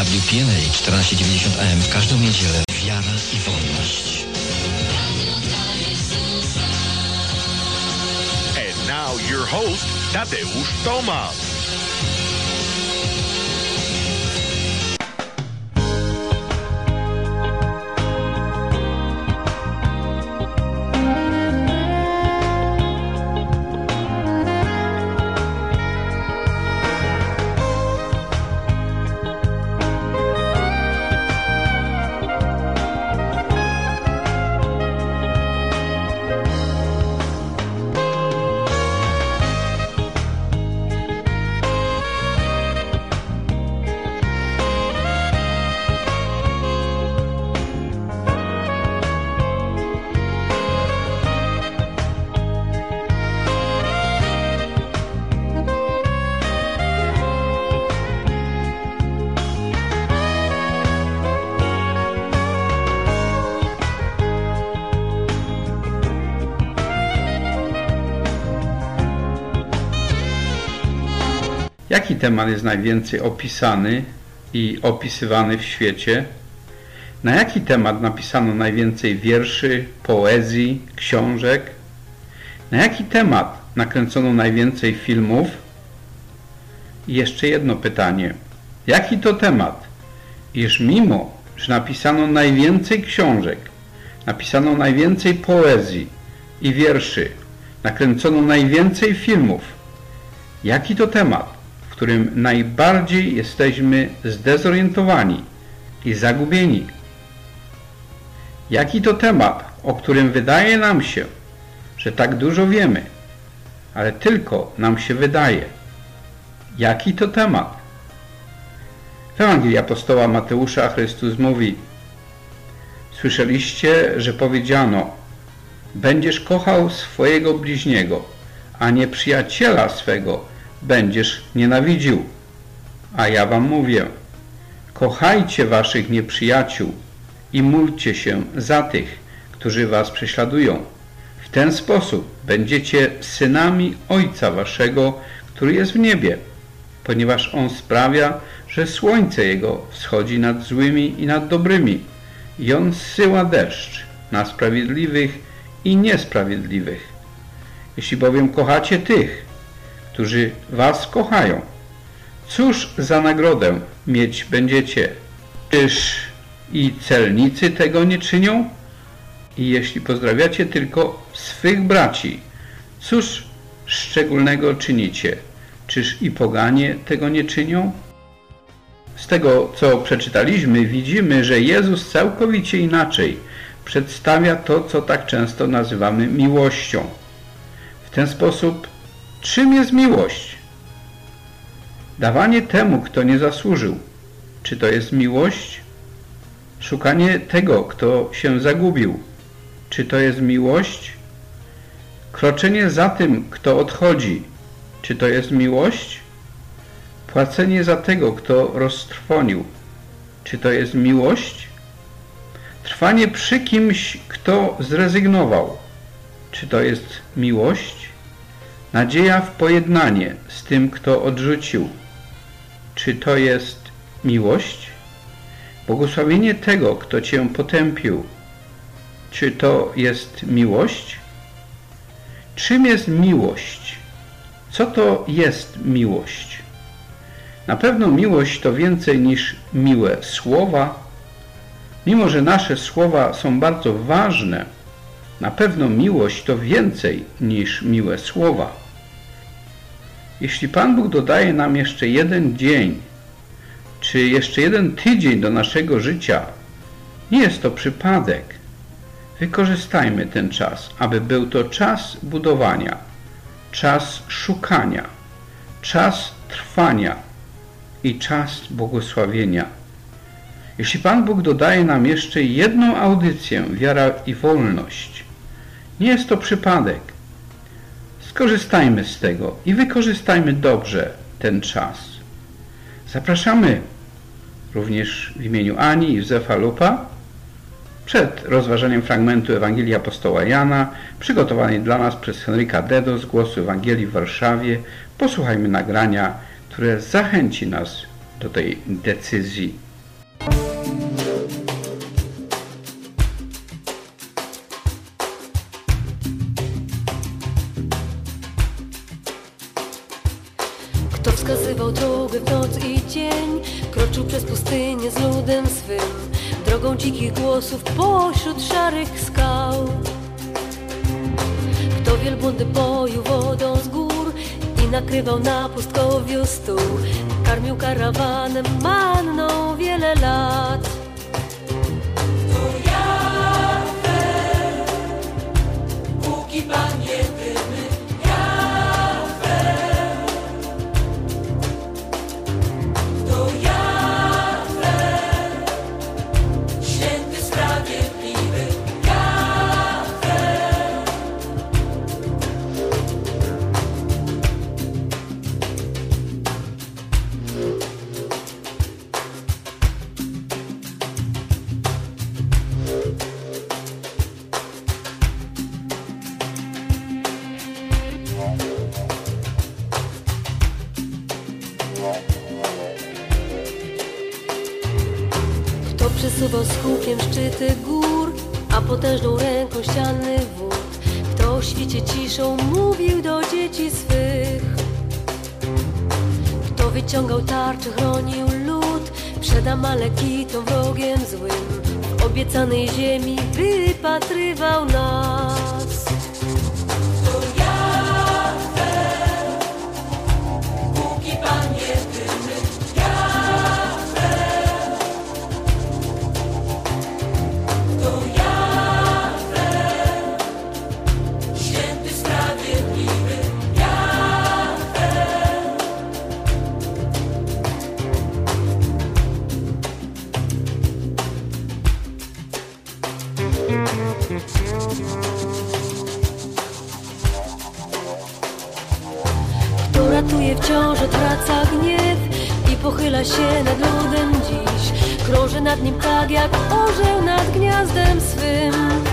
Radiu PNA 1490 AM w każdą niedzielę. Wiara i wolność. And now your host, Tadeusz Tomasz. Jaki temat jest najwięcej opisany i opisywany w świecie? Na jaki temat napisano najwięcej wierszy, poezji, książek? Na jaki temat nakręcono najwięcej filmów? I jeszcze jedno pytanie. Jaki to temat, iż mimo, że napisano najwięcej książek, napisano najwięcej poezji i wierszy, nakręcono najwięcej filmów, jaki to temat, w którym najbardziej jesteśmy zdezorientowani i zagubieni? Jaki to temat, o którym wydaje nam się, że tak dużo wiemy, ale tylko nam się wydaje? Jaki to temat? W Ewangelii apostoła Mateusza Chrystus mówi: słyszeliście, że powiedziano: będziesz kochał swojego bliźniego, a nieprzyjaciela swego będziesz nienawidził. A ja wam mówię: kochajcie waszych nieprzyjaciół i módlcie się za tych, którzy was prześladują. W ten sposób będziecie synami Ojca waszego, który jest w niebie, ponieważ On sprawia, że słońce Jego wschodzi nad złymi i nad dobrymi i On zsyła deszcz na sprawiedliwych i niesprawiedliwych. Jeśli bowiem kochacie tych, którzy was kochają, cóż za nagrodę mieć będziecie? Czyż i celnicy tego nie czynią? I jeśli pozdrawiacie tylko swych braci, cóż szczególnego czynicie? Czyż i poganie tego nie czynią? Z tego, co przeczytaliśmy, widzimy, że Jezus całkowicie inaczej przedstawia to, co tak często nazywamy miłością. W ten sposób, czym jest miłość? Dawanie temu, kto nie zasłużył. Czy to jest miłość? Szukanie tego, kto się zagubił. Czy to jest miłość? Kroczenie za tym, kto odchodzi. Czy to jest miłość? Płacenie za tego, kto roztrwonił. Czy to jest miłość? Trwanie przy kimś, kto zrezygnował. Czy to jest miłość? Nadzieja w pojednanie z tym, kto odrzucił. Czy to jest miłość? Błogosławienie tego, kto cię potępił. Czy to jest miłość? Czym jest miłość? Co to jest miłość? Na pewno miłość to więcej niż miłe słowa. Mimo że nasze słowa są bardzo ważne, na pewno miłość to więcej niż miłe słowa. Jeśli Pan Bóg dodaje nam jeszcze jeden dzień, czy jeszcze jeden tydzień do naszego życia, nie jest to przypadek. Wykorzystajmy ten czas, aby był to czas budowania, czas szukania, czas trwania i czas błogosławienia. Jeśli Pan Bóg dodaje nam jeszcze jedną audycję, wiara i wolność, nie jest to przypadek. Skorzystajmy z tego i wykorzystajmy dobrze ten czas. Zapraszamy również w imieniu Ani i Józefa Lupa przed rozważaniem fragmentu Ewangelii apostoła Jana, przygotowanej dla nas przez Henryka Dedo z Głosu Ewangelii w Warszawie. Posłuchajmy nagrania, które zachęci nas do tej decyzji. wskazywał drogę w noc i dzień, kroczył przez pustynię z ludem swym, drogą dzikich głosów pośród szarych skał. Kto wielbłądy poił wodą z gór i nakrywał na pustkowiu stół, karmił karawanem manną wiele lat. To Jahwe, póki Pan jedyny, Jahwe. To Jahwe, święty, sprawiedliwy, Jahwe. Kto przesuwał z hukiem szczyty gór, a potężną ręką ściany wód, kto o świcie ciszą mówił do dzieci swych, kto wyciągał tarczę, chronił lud przed Amalekitą, wrogiem złym, w obiecanej ziemi wypatrywał nas. To Jahwe, póki Pan jedyny, Jahwe. To Jahwe, święty, sprawiedliwy, Jahwe. Kto ratuje wciąż, odwraca gniew i pochyla się nad ludem dziś, krąży nad nim tak jak orzeł nad gniazdem swym.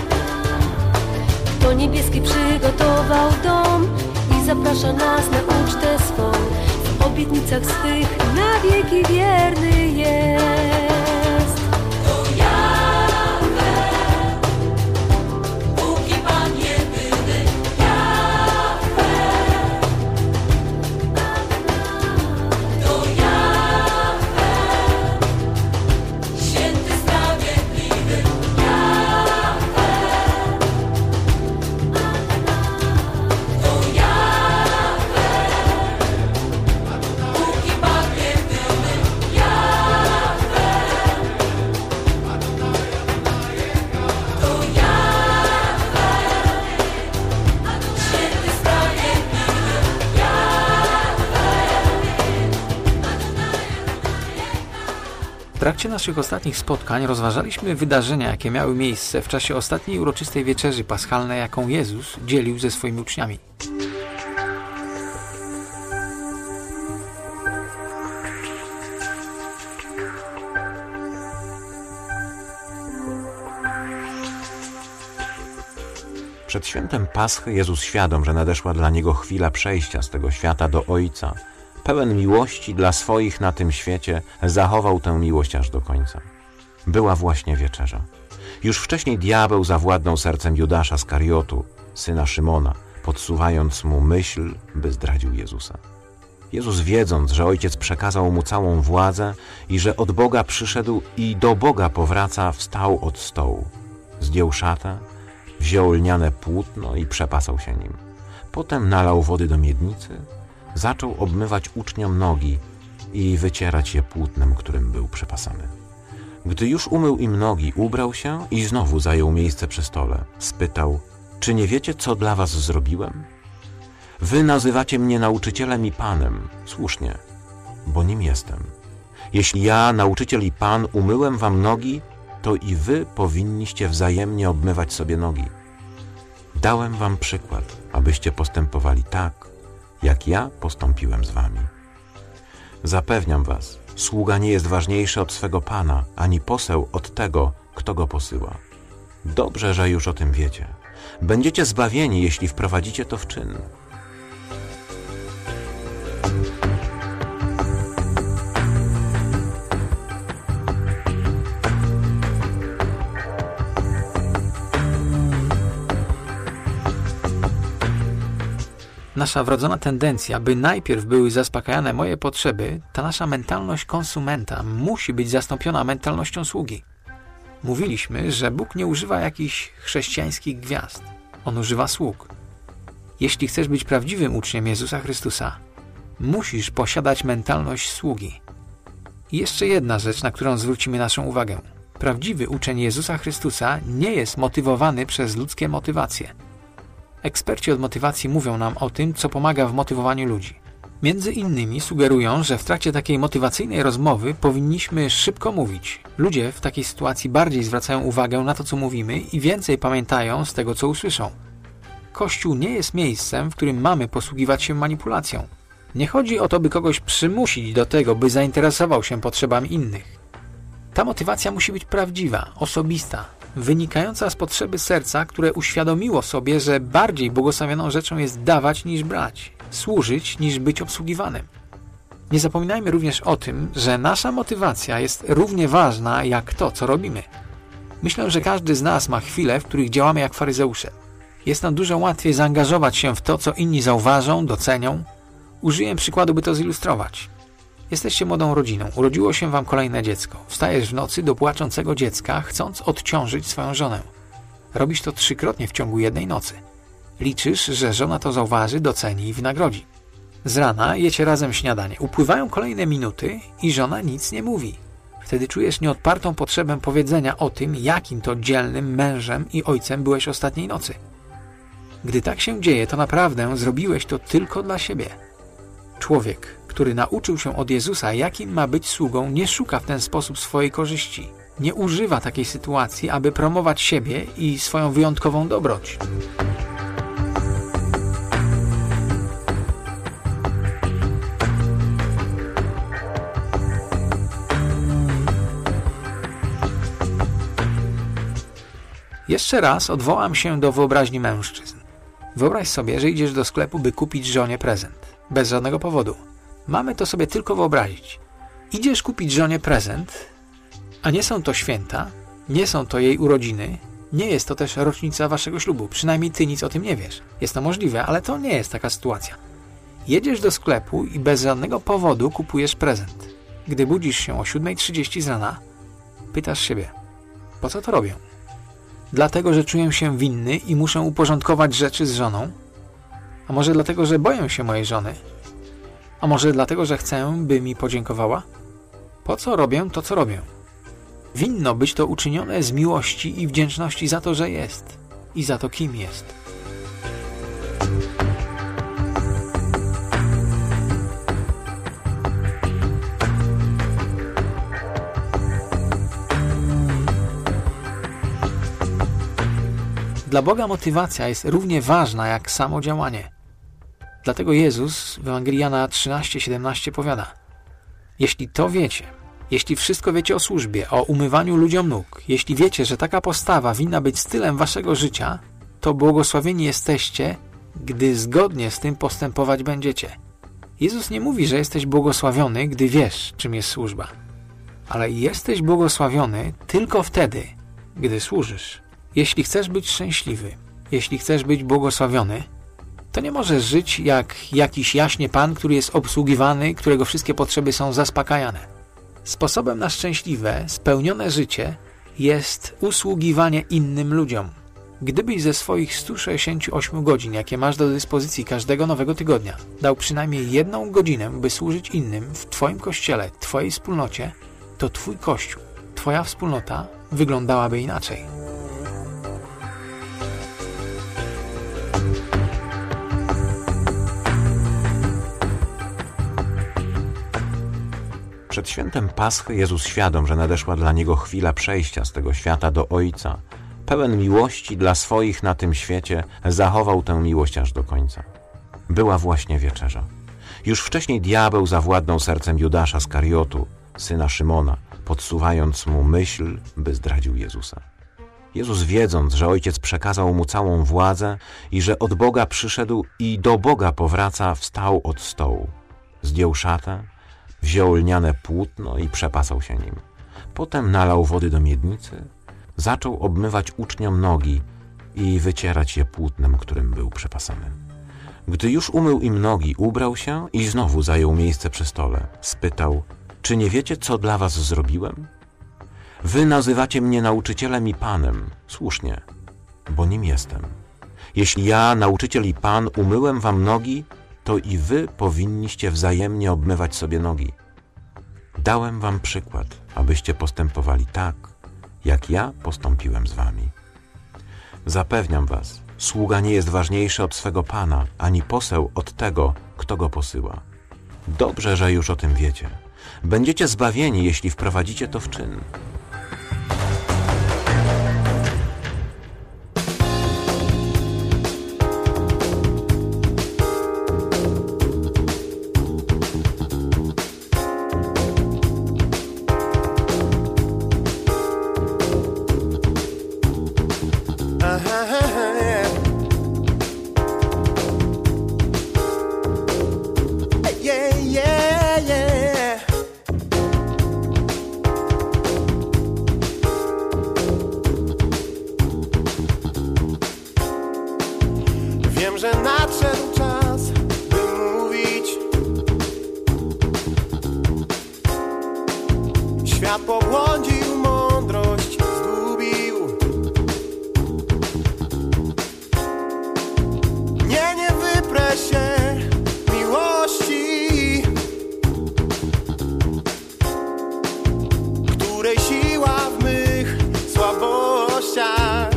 Kto niebieski przygotował dom i zaprasza nas na ucztę swą, w obietnicach swych na wieki wierny jest. To Jahwe, póki Pan jedyny, Jahwe. To Jahwe, święty, sprawiedliwy, Jahwe. To Jahwe, póki Pan jedyny, Jahwe. To Jahwe, święty, sprawiedliwy, W trakcie naszych ostatnich spotkań rozważaliśmy wydarzenia, jakie miały miejsce w czasie ostatniej uroczystej wieczerzy paschalnej, jaką Jezus dzielił ze swoimi uczniami. Przed świętem Paschy Jezus, świadom, że nadeszła dla Niego chwila przejścia z tego świata do Ojca, pełen miłości dla swoich na tym świecie, zachował tę miłość aż do końca. Była właśnie wieczerza. Już wcześniej diabeł zawładnął sercem Judasza Skariotu, syna Szymona, podsuwając mu myśl, by zdradził Jezusa. Jezus, wiedząc, że Ojciec przekazał mu całą władzę i że od Boga przyszedł i do Boga powraca, wstał od stołu. Zdjął szatę, wziął lniane płótno i przepasał się nim. Potem nalał wody do miednicy, zaczął obmywać uczniom nogi i wycierać je płótnem, którym był przepasany. Gdy już umył im nogi, ubrał się i znowu zajął miejsce przy stole. Spytał: czy nie wiecie, co dla was zrobiłem? Wy nazywacie mnie nauczycielem i Panem. Słusznie, bo nim jestem. Jeśli ja, nauczyciel i Pan, umyłem wam nogi, to i wy powinniście wzajemnie obmywać sobie nogi. Dałem wam przykład, abyście postępowali tak, jak ja postąpiłem z wami. Zapewniam was, sługa nie jest ważniejszy od swego Pana, ani poseł od tego, kto go posyła. Dobrze, że już o tym wiecie. Będziecie zbawieni, jeśli wprowadzicie to w czyn. Nasza wrodzona tendencja, by najpierw były zaspokajane moje potrzeby, ta nasza mentalność konsumenta musi być zastąpiona mentalnością sługi. Mówiliśmy, że Bóg nie używa jakichś chrześcijańskich gwiazd. On używa sług. Jeśli chcesz być prawdziwym uczniem Jezusa Chrystusa, musisz posiadać mentalność sługi. I jeszcze jedna rzecz, na którą zwrócimy naszą uwagę. Prawdziwy uczeń Jezusa Chrystusa nie jest motywowany przez ludzkie motywacje. Eksperci od motywacji mówią nam o tym, co pomaga w motywowaniu ludzi. Między innymi sugerują, że w trakcie takiej motywacyjnej rozmowy powinniśmy szybko mówić. Ludzie w takiej sytuacji bardziej zwracają uwagę na to, co mówimy i więcej pamiętają z tego, co usłyszą. Kościół nie jest miejscem, w którym mamy posługiwać się manipulacją. Nie chodzi o to, by kogoś przymusić do tego, by zainteresował się potrzebami innych. Ta motywacja musi być prawdziwa, osobista, wynikająca z potrzeby serca, które uświadomiło sobie, że bardziej błogosławioną rzeczą jest dawać niż brać, służyć niż być obsługiwanym. Nie zapominajmy również o tym, że nasza motywacja jest równie ważna jak to, co robimy. Myślę, że każdy z nas ma chwile, w których działamy jak faryzeusze. Jest nam dużo łatwiej zaangażować się w to, co inni zauważą, docenią. Użyję przykładu, by to zilustrować. Jesteście młodą rodziną, urodziło się wam kolejne dziecko. Wstajesz w nocy do płaczącego dziecka, chcąc odciążyć swoją żonę. Robisz to 3-krotnie w ciągu jednej nocy. Liczysz, że żona to zauważy, doceni i wynagrodzi. Z rana jecie razem śniadanie. Upływają kolejne minuty i żona nic nie mówi. Wtedy czujesz nieodpartą potrzebę powiedzenia o tym, jakim to dzielnym mężem i ojcem byłeś ostatniej nocy. Gdy tak się dzieje, to naprawdę zrobiłeś to tylko dla siebie. Człowiek, który nauczył się od Jezusa, jakim ma być sługą, nie szuka w ten sposób swojej korzyści. Nie używa takiej sytuacji, aby promować siebie i swoją wyjątkową dobroć. Jeszcze raz odwołam się do wyobraźni mężczyzn. Wyobraź sobie, że idziesz do sklepu, by kupić żonie prezent. Bez żadnego powodu. Mamy to sobie tylko wyobrazić. Idziesz kupić żonie prezent, a nie są to święta, nie są to jej urodziny, nie jest to też rocznica waszego ślubu. Przynajmniej ty nic o tym nie wiesz. Jest to możliwe, ale to nie jest taka sytuacja. Jedziesz do sklepu i bez żadnego powodu kupujesz prezent. Gdy budzisz się o 7:30 z rana, pytasz siebie, po co to robię? Dlatego, że czuję się winny i muszę uporządkować rzeczy z żoną? A może dlatego, że boję się mojej żony? A może dlatego, że chcę, by mi podziękowała? Po co robię to, co robię? Winno być to uczynione z miłości i wdzięczności za to, że jest i za to, kim jest. Dla Boga motywacja jest równie ważna jak samo działanie. Dlatego Jezus w Ewangelii Jana 13:17 powiada: jeśli to wiecie, jeśli wszystko wiecie o służbie, o umywaniu ludziom nóg, jeśli wiecie, że taka postawa winna być stylem waszego życia, to błogosławieni jesteście, gdy zgodnie z tym postępować będziecie. Jezus nie mówi, że jesteś błogosławiony, gdy wiesz, czym jest służba. Ale jesteś błogosławiony tylko wtedy, gdy służysz. Jeśli chcesz być szczęśliwy, jeśli chcesz być błogosławiony, to nie możesz żyć jak jakiś jaśnie pan, który jest obsługiwany, którego wszystkie potrzeby są zaspokajane. Sposobem na szczęśliwe, spełnione życie jest usługiwanie innym ludziom. Gdybyś ze swoich 168 godzin, jakie masz do dyspozycji każdego nowego tygodnia, dał przynajmniej 1 godzinę, by służyć innym w twoim kościele, twojej wspólnocie, to twój kościół, twoja wspólnota wyglądałaby inaczej. Przed świętem Paschy Jezus, świadom, że nadeszła dla Niego chwila przejścia z tego świata do Ojca, pełen miłości dla swoich na tym świecie, zachował tę miłość aż do końca. Była właśnie wieczerza. Już wcześniej diabeł zawładnął sercem Judasza z Kariotu, syna Szymona, podsuwając mu myśl, by zdradził Jezusa. Jezus, wiedząc, że Ojciec przekazał mu całą władzę i że od Boga przyszedł i do Boga powraca, wstał od stołu, zdjął szatę, wziął lniane płótno i przepasał się nim. Potem nalał wody do miednicy, zaczął obmywać uczniom nogi i wycierać je płótnem, którym był przepasany. Gdy już umył im nogi, ubrał się i znowu zajął miejsce przy stole. Spytał: czy nie wiecie, co dla was zrobiłem? Wy nazywacie mnie nauczycielem i Panem. Słusznie, bo nim jestem. Jeśli ja, nauczyciel i Pan, umyłem wam nogi, to i wy powinniście wzajemnie obmywać sobie nogi. Dałem wam przykład, abyście postępowali tak, jak ja postąpiłem z wami. Zapewniam was, sługa nie jest ważniejszy od swego Pana, ani poseł od tego, kto go posyła. Dobrze, że już o tym wiecie. Będziecie zbawieni, jeśli wprowadzicie to w czyn. Wiem, że nadszedł czas, by mówić. Świat pobłądził, mądrość zgubił. Nie wyprę się miłości, której siła w mych słabościach.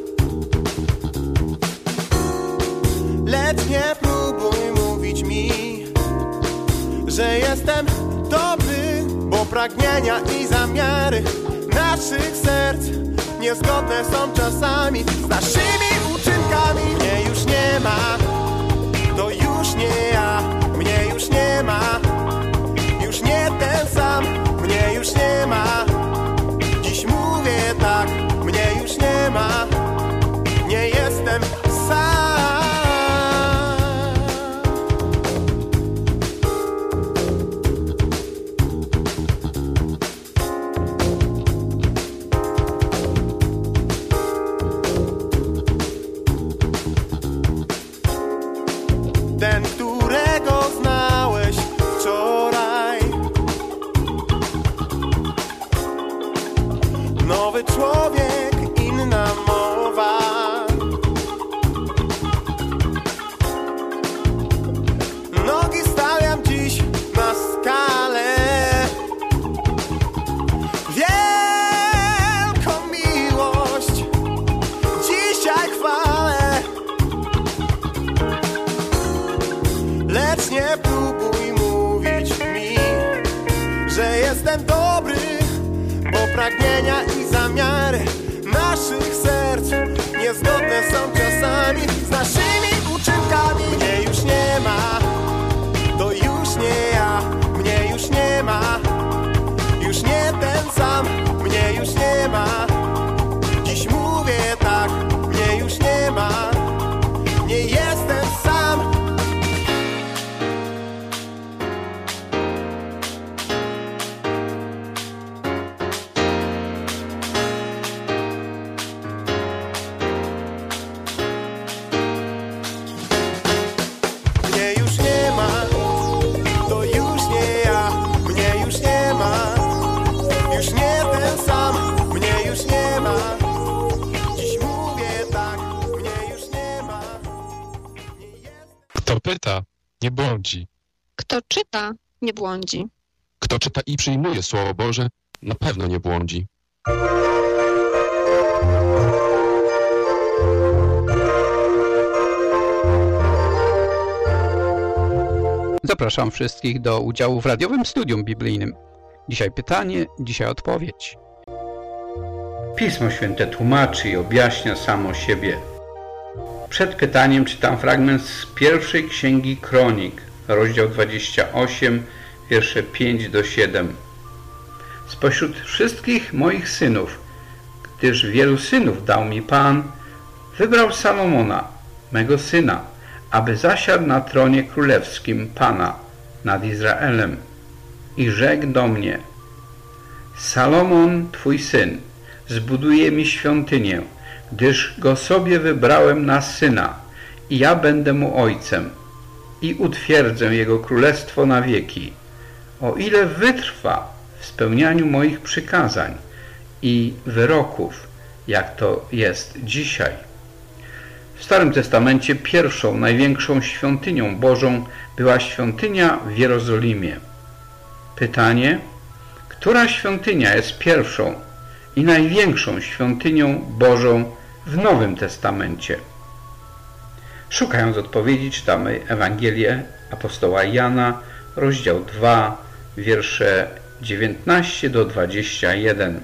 Lecz nie próbuj mówić mi, że jestem dobry, bo pragnienia i zamiary naszych serc niezgodne są czasami z naszymi uczynkami. Mnie już nie ma, to już nie ja. Mnie już nie ma, już nie ten sam. Mnie już nie ma, dziś mówię tak. Mnie już nie ma, nie jestem sam. Ten, którego znałeś wczoraj, nowy człowiek, inna mowa. Nogi stawiam dziś na skalę. Wielką miłość dzisiaj chwalę. Lecz nie próbuj mówić mi, że jestem dobry, bo pragnienia i zamiary naszych serc niezgodne są czasami z naszymi uczynkami. Mnie już nie ma, to już nie ja. Mnie już nie ma, już nie ten sam. Mnie już nie ma, dziś mówię tak. Mnie już nie ma, nie jestem sam. Mnie już nie ma, to już nie ja. Mnie już nie ma, już nie ten sam. Mnie już nie ma, dziś mówię tak. Mnie już nie ma, nie jest. Kto pyta, nie błądzi. Kto czyta, nie błądzi. Kto czyta i przyjmuje Słowo Boże, na pewno nie błądzi. Zapraszam wszystkich do udziału w radiowym studium biblijnym. Dzisiaj pytanie, dzisiaj odpowiedź. Pismo Święte tłumaczy i objaśnia samo siebie. Przed pytaniem czytam fragment z pierwszej księgi Kronik, rozdział 28, wiersze 5-7. Spośród wszystkich moich synów, gdyż wielu synów dał mi Pan, wybrał Salomona, mego syna, aby zasiadł na tronie królewskim Pana nad Izraelem. I rzekł do mnie: Salomon, twój syn, zbuduje mi świątynię, gdyż go sobie wybrałem na syna i ja będę mu ojcem. i utwierdzę Jego królestwo na wieki, o ile wytrwa w spełnianiu moich przykazań i wyroków, jak to jest dzisiaj. W Starym Testamencie pierwszą, największą świątynią Bożą była świątynia w Jerozolimie. Pytanie, która świątynia jest pierwszą i największą świątynią Bożą w Nowym Testamencie? Szukając odpowiedzi, czytamy Ewangelię apostoła Jana, rozdział 2, wiersze 19 do 21.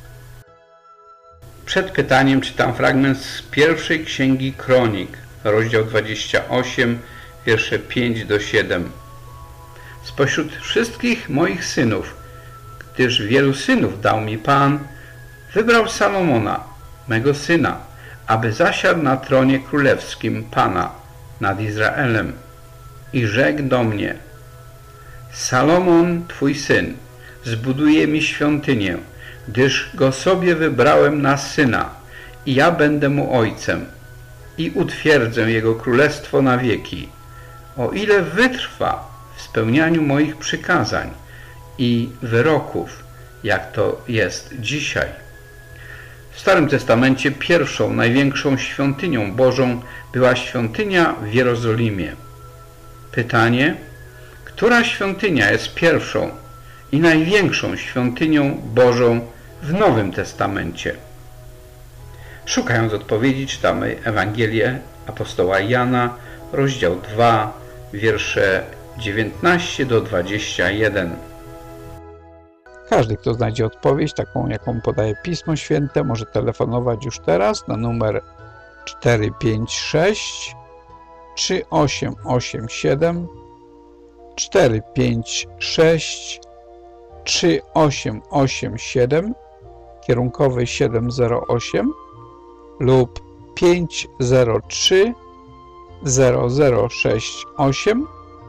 Przed pytaniem czytam fragment z pierwszej księgi Kronik, rozdział 28, wiersze 5 do 7. Spośród wszystkich moich synów, gdyż wielu synów dał mi Pan, wybrał Salomona, mego syna, aby zasiadł na tronie królewskim Pana nad Izraelem. I rzekł do mnie: Salomon, twój syn, zbuduje mi świątynię, gdyż go sobie wybrałem na syna i ja będę mu ojcem i utwierdzę jego królestwo na wieki, o ile wytrwa w spełnianiu moich przykazań i wyroków, jak to jest dzisiaj. W Starym Testamencie pierwszą, największą świątynią Bożą była świątynia w Jerozolimie. Pytanie, która świątynia jest pierwszą i największą świątynią Bożą w Nowym Testamencie? Szukając odpowiedzi, czytamy Ewangelię apostoła Jana, rozdział 2, wiersze 19 do 21. Każdy, kto znajdzie odpowiedź, taką jaką podaje Pismo Święte, może telefonować już teraz na numer 456 3887 456 3887, kierunkowy 708 lub 503 0068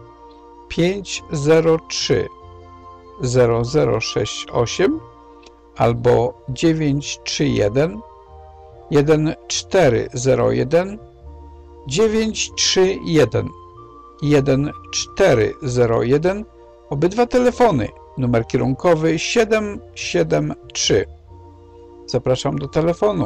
503 0068 albo 931 1401 931 1401. Obydwa telefony, numer kierunkowy 773. Zapraszam do telefonu.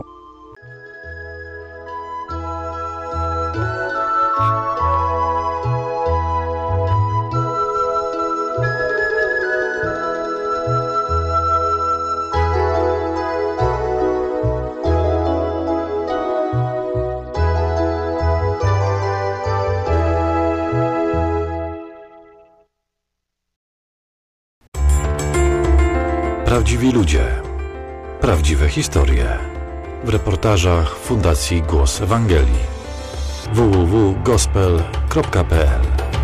Prawdziwi ludzie, prawdziwe historie. W reportażach Fundacji Głos Ewangelii. www.gospel.pl.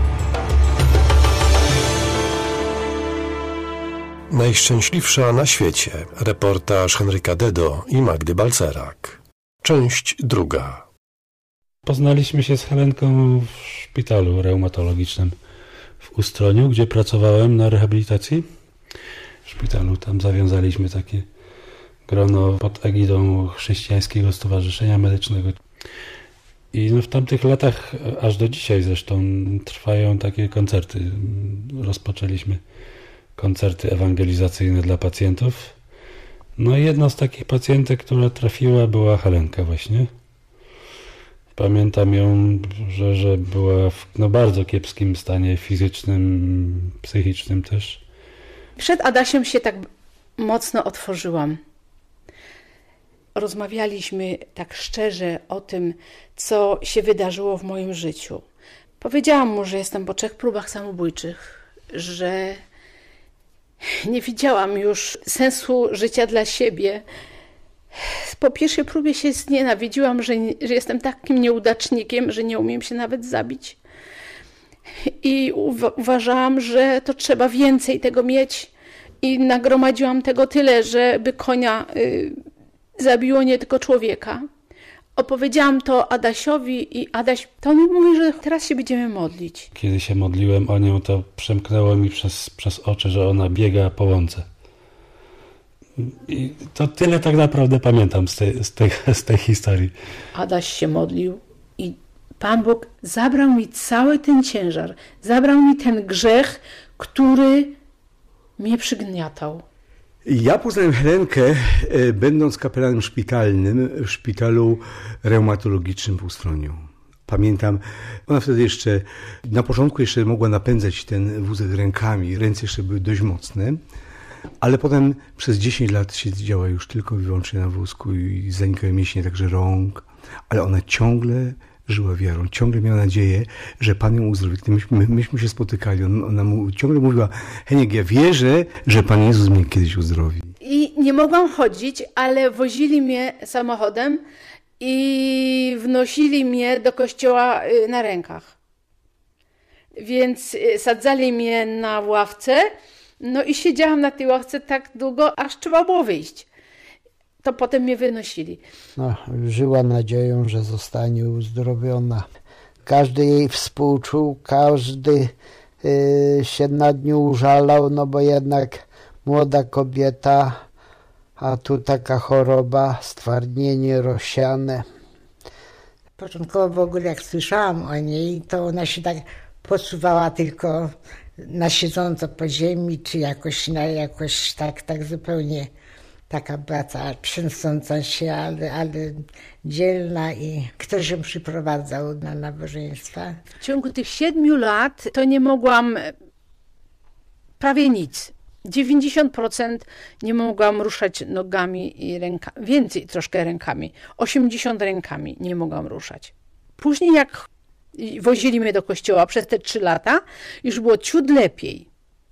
Najszczęśliwsza na świecie. Reportaż Henryka Dedo i Magdy Balcerak. Część druga. Poznaliśmy się z Helenką w szpitalu reumatologicznym w Ustroniu, gdzie pracowałem na rehabilitacji. W szpitalu tam zawiązaliśmy takie grono pod egidą Chrześcijańskiego Stowarzyszenia Medycznego. I w tamtych latach, aż do dzisiaj zresztą, trwają takie koncerty. Rozpoczęliśmy koncerty ewangelizacyjne dla pacjentów. No i jedną z takich pacjentek, która trafiła, była Helenka właśnie. Pamiętam ją, że była w bardzo kiepskim stanie fizycznym, psychicznym też. Przed Adasiem się tak mocno otworzyłam. Rozmawialiśmy tak szczerze o tym, co się wydarzyło w moim życiu. Powiedziałam mu, że jestem po 3 próbach samobójczych, że nie widziałam już sensu życia dla siebie. Po pierwszej próbie się znienawidziłam, że jestem takim nieudacznikiem, że nie umiem się nawet zabić. I uważałam, że to trzeba więcej tego mieć i nagromadziłam tego tyle, żeby konia zabiło nie tylko człowieka. Opowiedziałam to Adasiowi i Adaś, to on mi mówi, że teraz się będziemy modlić. Kiedy się modliłem o nią, to przemknęło mi przez oczy, że ona biega po łące. I to tyle tak naprawdę pamiętam z tej historii. Adaś się modlił i Pan Bóg zabrał mi cały ten ciężar, zabrał mi ten grzech, który mnie przygniatał. Ja poznałem Helenkę, będąc kapelanem szpitalnym w szpitalu reumatologicznym w Ustroniu. Pamiętam, ona wtedy jeszcze, na początku jeszcze mogła napędzać ten wózek rękami, ręce jeszcze były dość mocne, ale potem przez 10 lat siedziała już tylko i wyłącznie na wózku i zanikały mięśnie także rąk, ale ona ciągle żyła wiarą, ciągle miała nadzieję, że Pan ją uzdrowi. Myśmy się spotykali, ona ciągle mówiła: Heniek, ja wierzę, że Pan Jezus mnie kiedyś uzdrowi. I nie mogłam chodzić, ale wozili mnie samochodem i wnosili mnie do kościoła na rękach. Więc sadzali mnie na ławce, no i siedziałam na tej ławce tak długo, aż trzeba było wyjść. To potem mnie wynosili. No, żyła nadzieją, że zostanie uzdrowiona. Każdy jej współczuł, każdy się nad nią użalał, no bo jednak młoda kobieta, a tu taka choroba, stwardnienie rozsiane. Początkowo w ogóle jak słyszałam o niej, to ona się tak posuwała tylko na siedząco po ziemi, czy jakoś tak zupełnie taka była cała trzęsąca się, ale dzielna i ktoś ją przyprowadzał na nabożeństwa. W ciągu tych 7 lat to nie mogłam prawie nic. 90% nie mogłam ruszać nogami i rękami, więcej troszkę rękami. 80 rękami nie mogłam ruszać. Później jak wozili mnie do kościoła przez te 3 lata, już było ciut lepiej.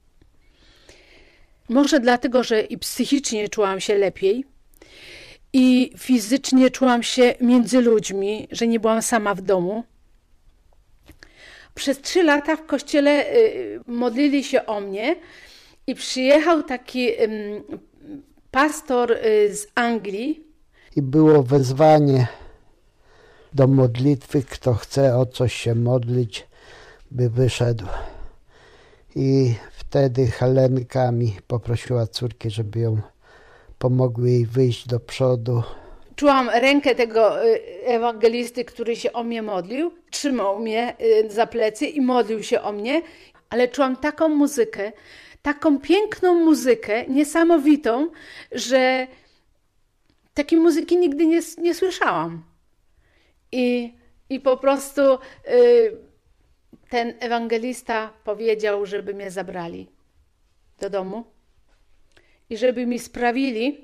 Może dlatego, że i psychicznie czułam się lepiej i fizycznie czułam się między ludźmi, że nie byłam sama w domu. Przez 3 lata w kościele modlili się o mnie i przyjechał taki pastor z Anglii. I było wezwanie do modlitwy, kto chce o coś się modlić, by wyszedł. I wtedy Helenka mi poprosiła córkę, żeby ją pomogły jej wyjść do przodu. Czułam rękę tego ewangelisty, który się o mnie modlił, trzymał mnie za plecy i modlił się o mnie, ale czułam taką muzykę, taką piękną muzykę, niesamowitą, że takiej muzyki nigdy nie słyszałam. I po prostu ten ewangelista powiedział, żeby mnie zabrali do domu i żeby mi sprawili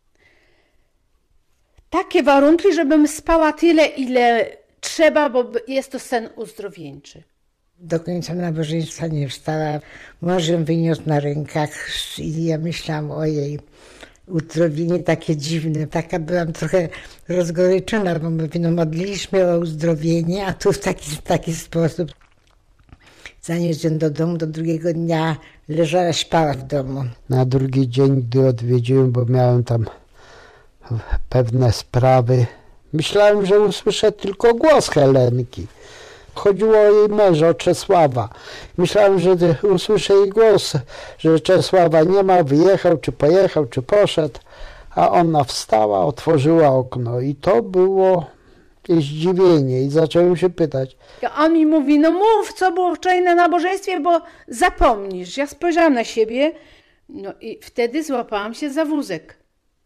takie warunki, żebym spała tyle, ile trzeba, bo jest to sen uzdrowieńczy. Do końca nabożeństwa nie wstała. Mąż ją wyniósł na rękach i ja myślałam, ojej, uzdrowienie takie dziwne. Taka byłam trochę rozgoryczona, bo my modliliśmy o uzdrowienie, a tu w taki sposób. Zanieść ją do domu, do drugiego dnia leżała, spała w domu. Na drugi dzień, gdy odwiedziłem, bo miałem tam pewne sprawy, myślałem, że usłyszę tylko głos Helenki. Chodziło o jej męża, o Czesława. Myślałem, że usłyszę jej głos, że Czesława nie ma, wyjechał, czy pojechał, czy poszedł. A ona wstała, otworzyła okno i to było zdziwienie i zacząłem się pytać. On mi mówi, no mów, co było wczoraj na nabożeństwie, bo zapomnisz. Ja spojrzałam na siebie, no i wtedy złapałam się za wózek.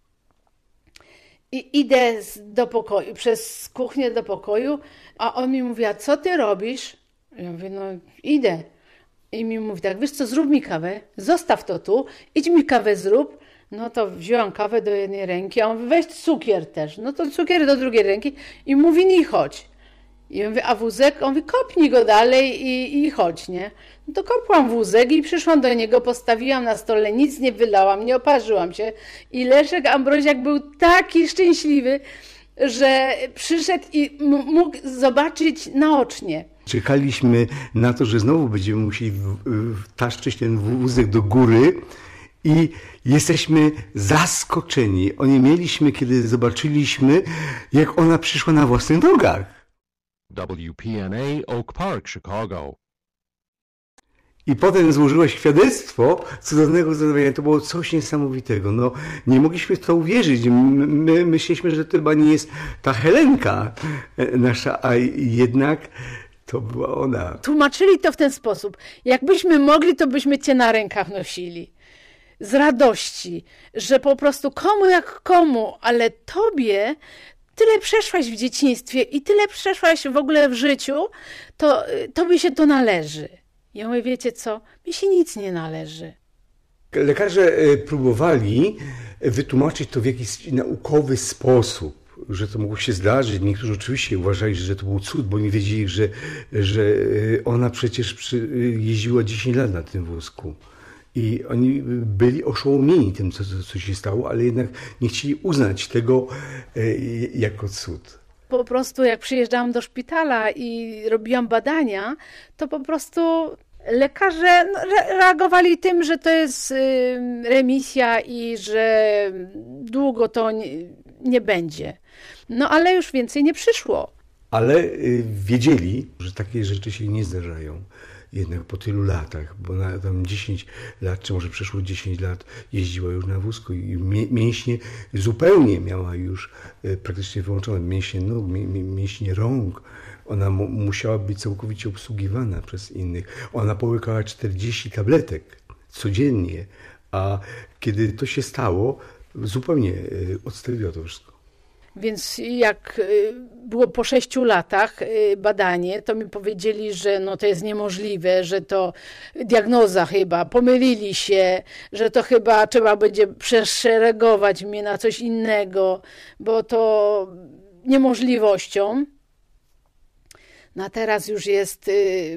I idę do pokoju, przez kuchnię do pokoju, a on mi mówi, a co ty robisz? Ja mówię, no idę. I mi mówi tak, wiesz co, zrób mi kawę, zostaw to tu, idź mi kawę zrób. No to wzięłam kawę do jednej ręki, a on mówi, weź cukier też. No to cukier do drugiej ręki i mówi, nie chodź. I ja mówię, a wózek? On mówi, kopnij go dalej i chodź, nie? No to kopłam wózek i przyszłam do niego, postawiłam na stole, nic nie wylałam, nie oparzyłam się. I Leszek Ambroziak był taki szczęśliwy, że przyszedł i mógł zobaczyć naocznie. Czekaliśmy na to, że znowu będziemy musieli wtaszczyć ten wózek do góry i jesteśmy zaskoczeni. Oniemieliśmy, kiedy zobaczyliśmy, jak ona przyszła na własnych nogach. WPNA Oak Park, Chicago. I potem złożyła świadectwo cudownego uzdrowienia. To było coś niesamowitego. No, nie mogliśmy w to uwierzyć. My myśleliśmy, że to chyba nie jest ta Helenka nasza, a jednak to była ona. Tłumaczyli to w ten sposób. Jakbyśmy mogli, to byśmy cię na rękach nosili. Z radości, że po prostu komu jak komu, ale tobie tyle przeszłaś w dzieciństwie i tyle przeszłaś w ogóle w życiu, to tobie się to należy. Ja mówię, wiecie co? Mi się nic nie należy. Lekarze próbowali wytłumaczyć to w jakiś naukowy sposób, że to mogło się zdarzyć. Niektórzy oczywiście uważali, że to był cud, bo nie wiedzieli, że ona przecież jeździła 10 lat na tym wózku. I oni byli oszołomieni tym, co się stało, ale jednak nie chcieli uznać tego jako cud. Po prostu jak przyjeżdżałam do szpitala i robiłam badania, to po prostu lekarze reagowali tym, że to jest remisja i że długo to nie będzie. No ale już więcej nie przyszło. Ale wiedzieli, że takie rzeczy się nie zdarzają. Jednak po tylu latach, bo na tam 10 lat, czy może przeszło 10 lat, jeździła już na wózku i mięśnie zupełnie miała już praktycznie wyłączone. Mięśnie nóg, mięśnie rąk. Ona musiała być całkowicie obsługiwana przez innych. Ona połykała 40 tabletek codziennie, a kiedy to się stało, zupełnie odstawiła to wszystko. Więc jak było po 6 latach badanie, to mi powiedzieli, że no to jest niemożliwe, że to diagnoza chyba, pomylili się, że to chyba trzeba będzie przeszeregować mnie na coś innego, bo to niemożliwością. No a teraz już jest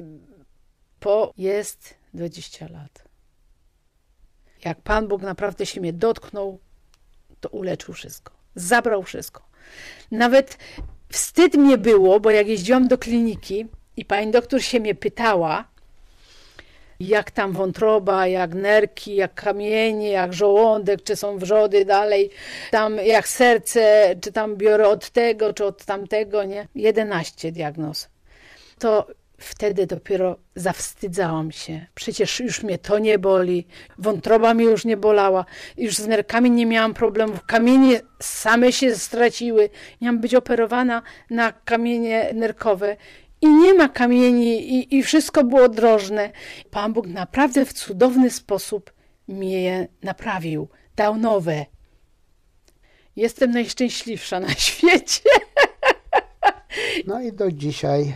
20 lat. Jak Pan Bóg naprawdę się mnie dotknął, to uleczył wszystko. Zabrał wszystko. Nawet wstyd mnie było, bo jak jeździłam do kliniki i pani doktor się mnie pytała, jak tam wątroba, jak nerki, jak kamienie, jak żołądek, czy są wrzody dalej, tam jak serce, czy tam biorę od tego, czy od tamtego, nie? 11 diagnoz. To wtedy dopiero zawstydzałam się. Przecież już mnie to nie boli, wątroba mnie już nie bolała, już z nerkami nie miałam problemów, kamienie same się straciły. Miałam być operowana na kamienie nerkowe i nie ma kamieni i wszystko było drożne. Pan Bóg naprawdę w cudowny sposób mnie je naprawił, dał nowe. Jestem najszczęśliwsza na świecie. No i do dzisiaj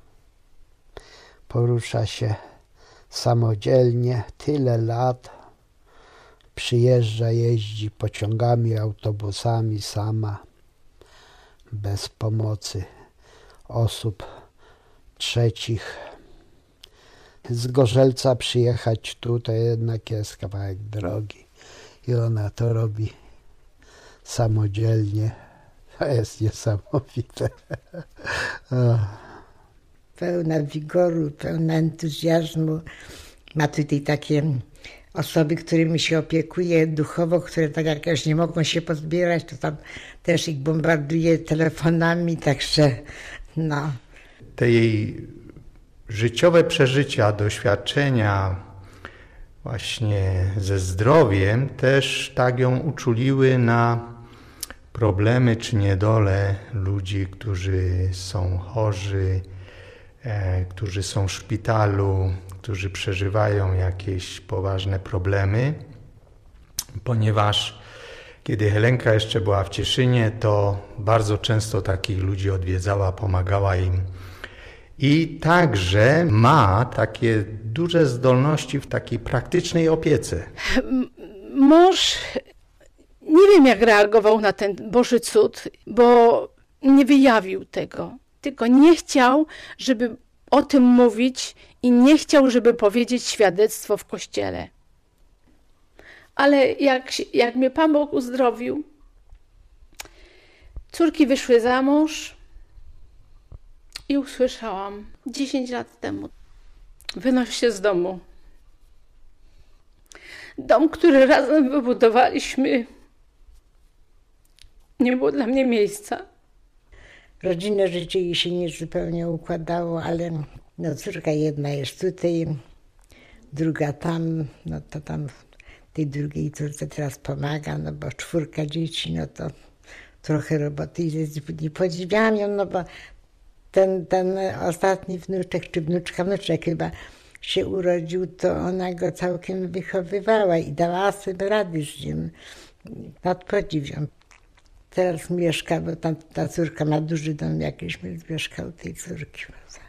porusza się samodzielnie, tyle lat, przyjeżdża, jeździ pociągami, autobusami sama, bez pomocy osób trzecich. Z Gorzelca przyjechać tu to jednak jest kawałek drogi i ona to robi samodzielnie. To jest niesamowite. Pełna wigoru, pełna entuzjazmu. Ma tutaj takie osoby, którymi się opiekuje duchowo, które tak jakoś nie mogą się pozbierać, to tam też ich bombarduje telefonami, także no. Te jej życiowe przeżycia, doświadczenia właśnie ze zdrowiem też tak ją uczuliły na problemy czy niedole ludzi, którzy są chorzy, którzy są w szpitalu, którzy przeżywają jakieś poważne problemy, ponieważ kiedy Helenka jeszcze była w Cieszynie, to bardzo często takich ludzi odwiedzała, pomagała im i także ma takie duże zdolności w takiej praktycznej opiece. Mąż nie wiem, jak reagował na ten Boży cud, bo nie wyjawił tego. Tylko nie chciał, żeby o tym mówić i nie chciał, żeby powiedzieć świadectwo w kościele. Ale jak mnie Pan Bóg uzdrowił, córki wyszły za mąż i usłyszałam 10 lat temu: wynoś się z domu. Dom, który razem wybudowaliśmy, nie było dla mnie miejsca. Rodzinne życie jej się nie zupełnie układało, ale no, córka jedna jest tutaj, druga tam, no to tam tej drugiej córce teraz pomaga, no bo 4 dzieci, no to trochę roboty jest. Nie podziwiam ją, no bo ten ostatni wnuczek, czy wnuczek chyba się urodził, to ona go całkiem wychowywała i dała sobie rady z nim. Nad podziwiam. Teraz mieszka, bo tam ta córka ma duży dom jakiś, więc mieszka u tej córki.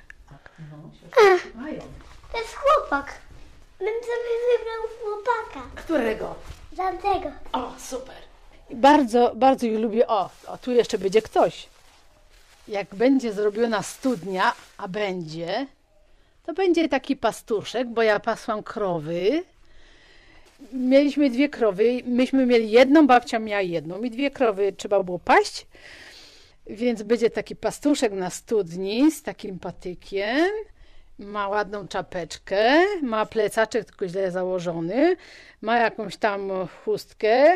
To jest chłopak. Bym sobie wybrał chłopaka. Którego? Tamtego. O, super. Bardzo, bardzo ich lubię. O, tu jeszcze będzie ktoś. Jak będzie zrobiona studnia, a będzie, to będzie taki pastuszek, bo ja pasłam krowy. Mieliśmy 2 krowy, myśmy mieli jedną, babcia miała jedną i 2 krowy trzeba było paść, więc będzie taki pastuszek na studni z takim patykiem, ma ładną czapeczkę, ma plecaczek tylko źle założony, ma jakąś tam chustkę,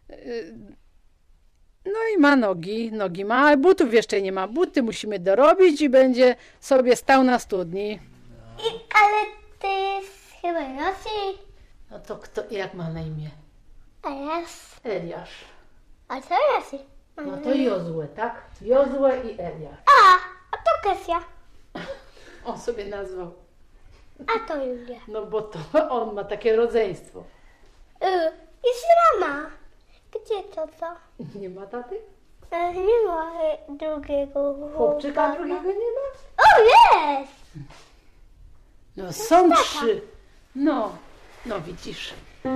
no i ma nogi ma, ale butów jeszcze nie ma, buty musimy dorobić i będzie sobie stał na studni. Ale to jest chyba Rosji. No to kto, jak ma na imię? Eliasz. A co Rosji? No to Jozue, tak? Jozue i Eliasz. A to Kesja. On sobie nazwał. A to Julia. No bo to on ma takie rodzeństwo. Jest mama. Gdzie to? Nie ma taty? Nie ma drugiego chłopczyka. Drugiego nie ma? O, jest! No są 3. No widzisz.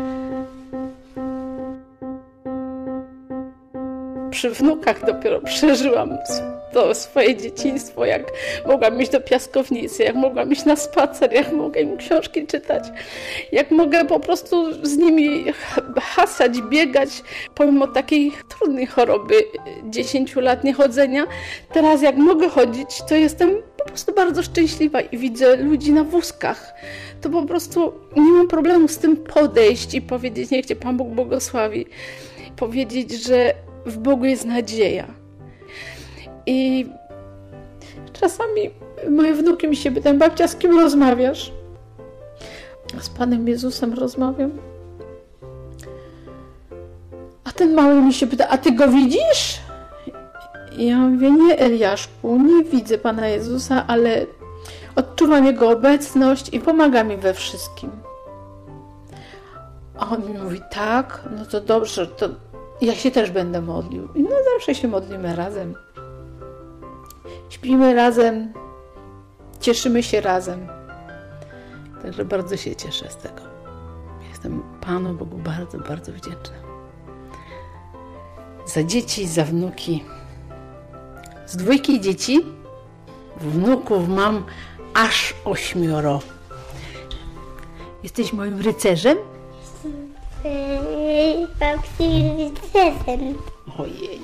Przy wnukach dopiero przeżyłam to swoje dzieciństwo, jak mogłam iść do piaskownicy, jak mogłam iść na spacer, jak mogę im książki czytać, jak mogę po prostu z nimi hasać, biegać, pomimo takiej trudnej choroby 10 lat niechodzenia. Teraz jak mogę chodzić, to jestem po prostu bardzo szczęśliwa i widzę ludzi na wózkach. To po prostu nie mam problemu z tym podejść i powiedzieć, niech Cię Pan Bóg błogosławi. Powiedzieć, że w Bogu jest nadzieja. I czasami moje wnuki mi się pytają, babcia, z kim rozmawiasz? Z Panem Jezusem rozmawiam. A ten mały mi się pyta, a ty go widzisz? I ja mówię, nie Eliaszku, nie widzę Pana Jezusa, ale odczuwam Jego obecność i pomaga mi we wszystkim. A on mi mówi, tak, no to dobrze, to ja się też będę modlił. I no zawsze się modlimy razem. Śpimy razem, cieszymy się razem. Także bardzo się cieszę z tego. Jestem Panu Bogu bardzo, bardzo wdzięczna. Za dzieci, za wnuki. Z 2 dzieci, wnuków mam aż 8. Jesteś moim rycerzem? Babci rycerzem. Ojej.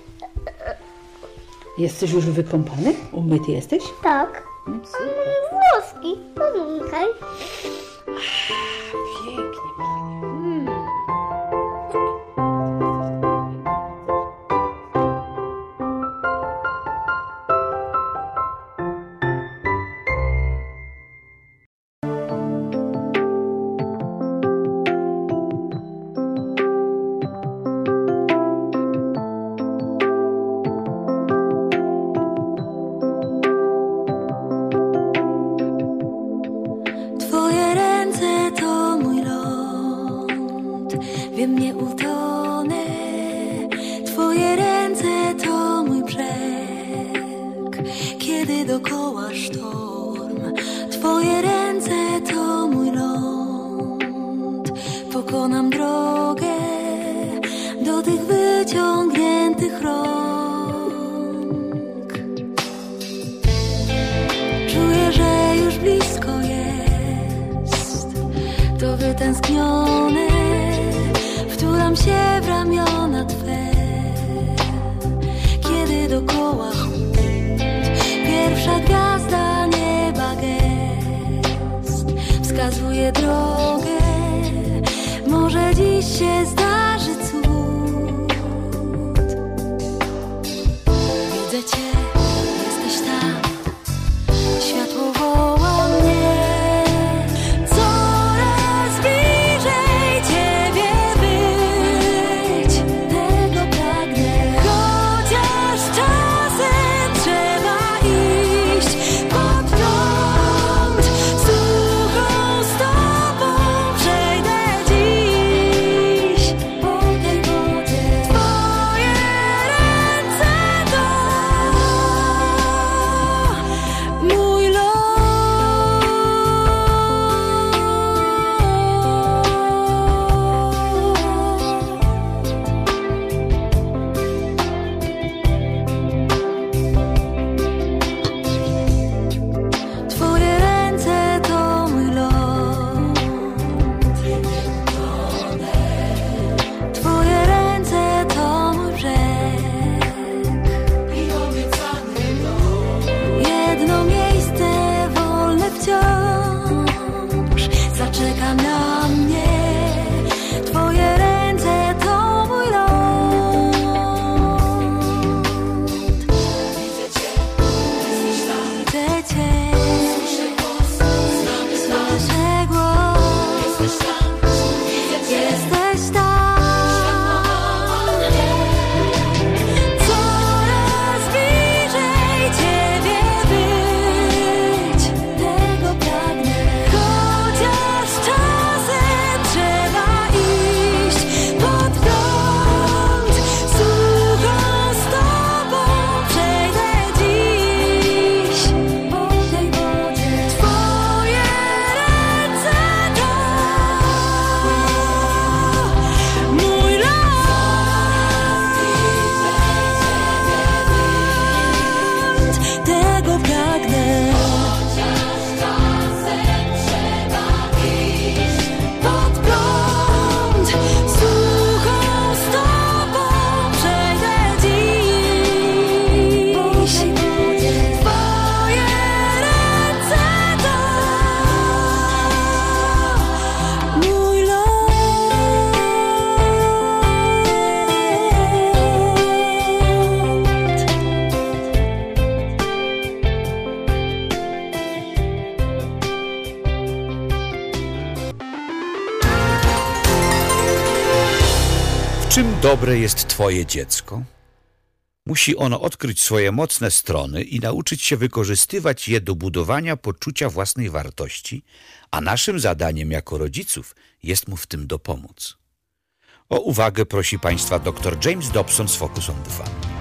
Jesteś już wykąpany? Umyty jesteś? Tak. Włoski, pomykaj. Pięknie. Coraz tego pragnę. Pod prąd, suchą stopą przejdę dziś. Twoje ręce to mój los. W czym dobre jest Twoje dziecko? Musi ono odkryć swoje mocne strony i nauczyć się wykorzystywać je do budowania poczucia własnej wartości, a naszym zadaniem jako rodziców jest mu w tym dopomóc. O uwagę prosi Państwa dr James Dobson z Focus on the Family.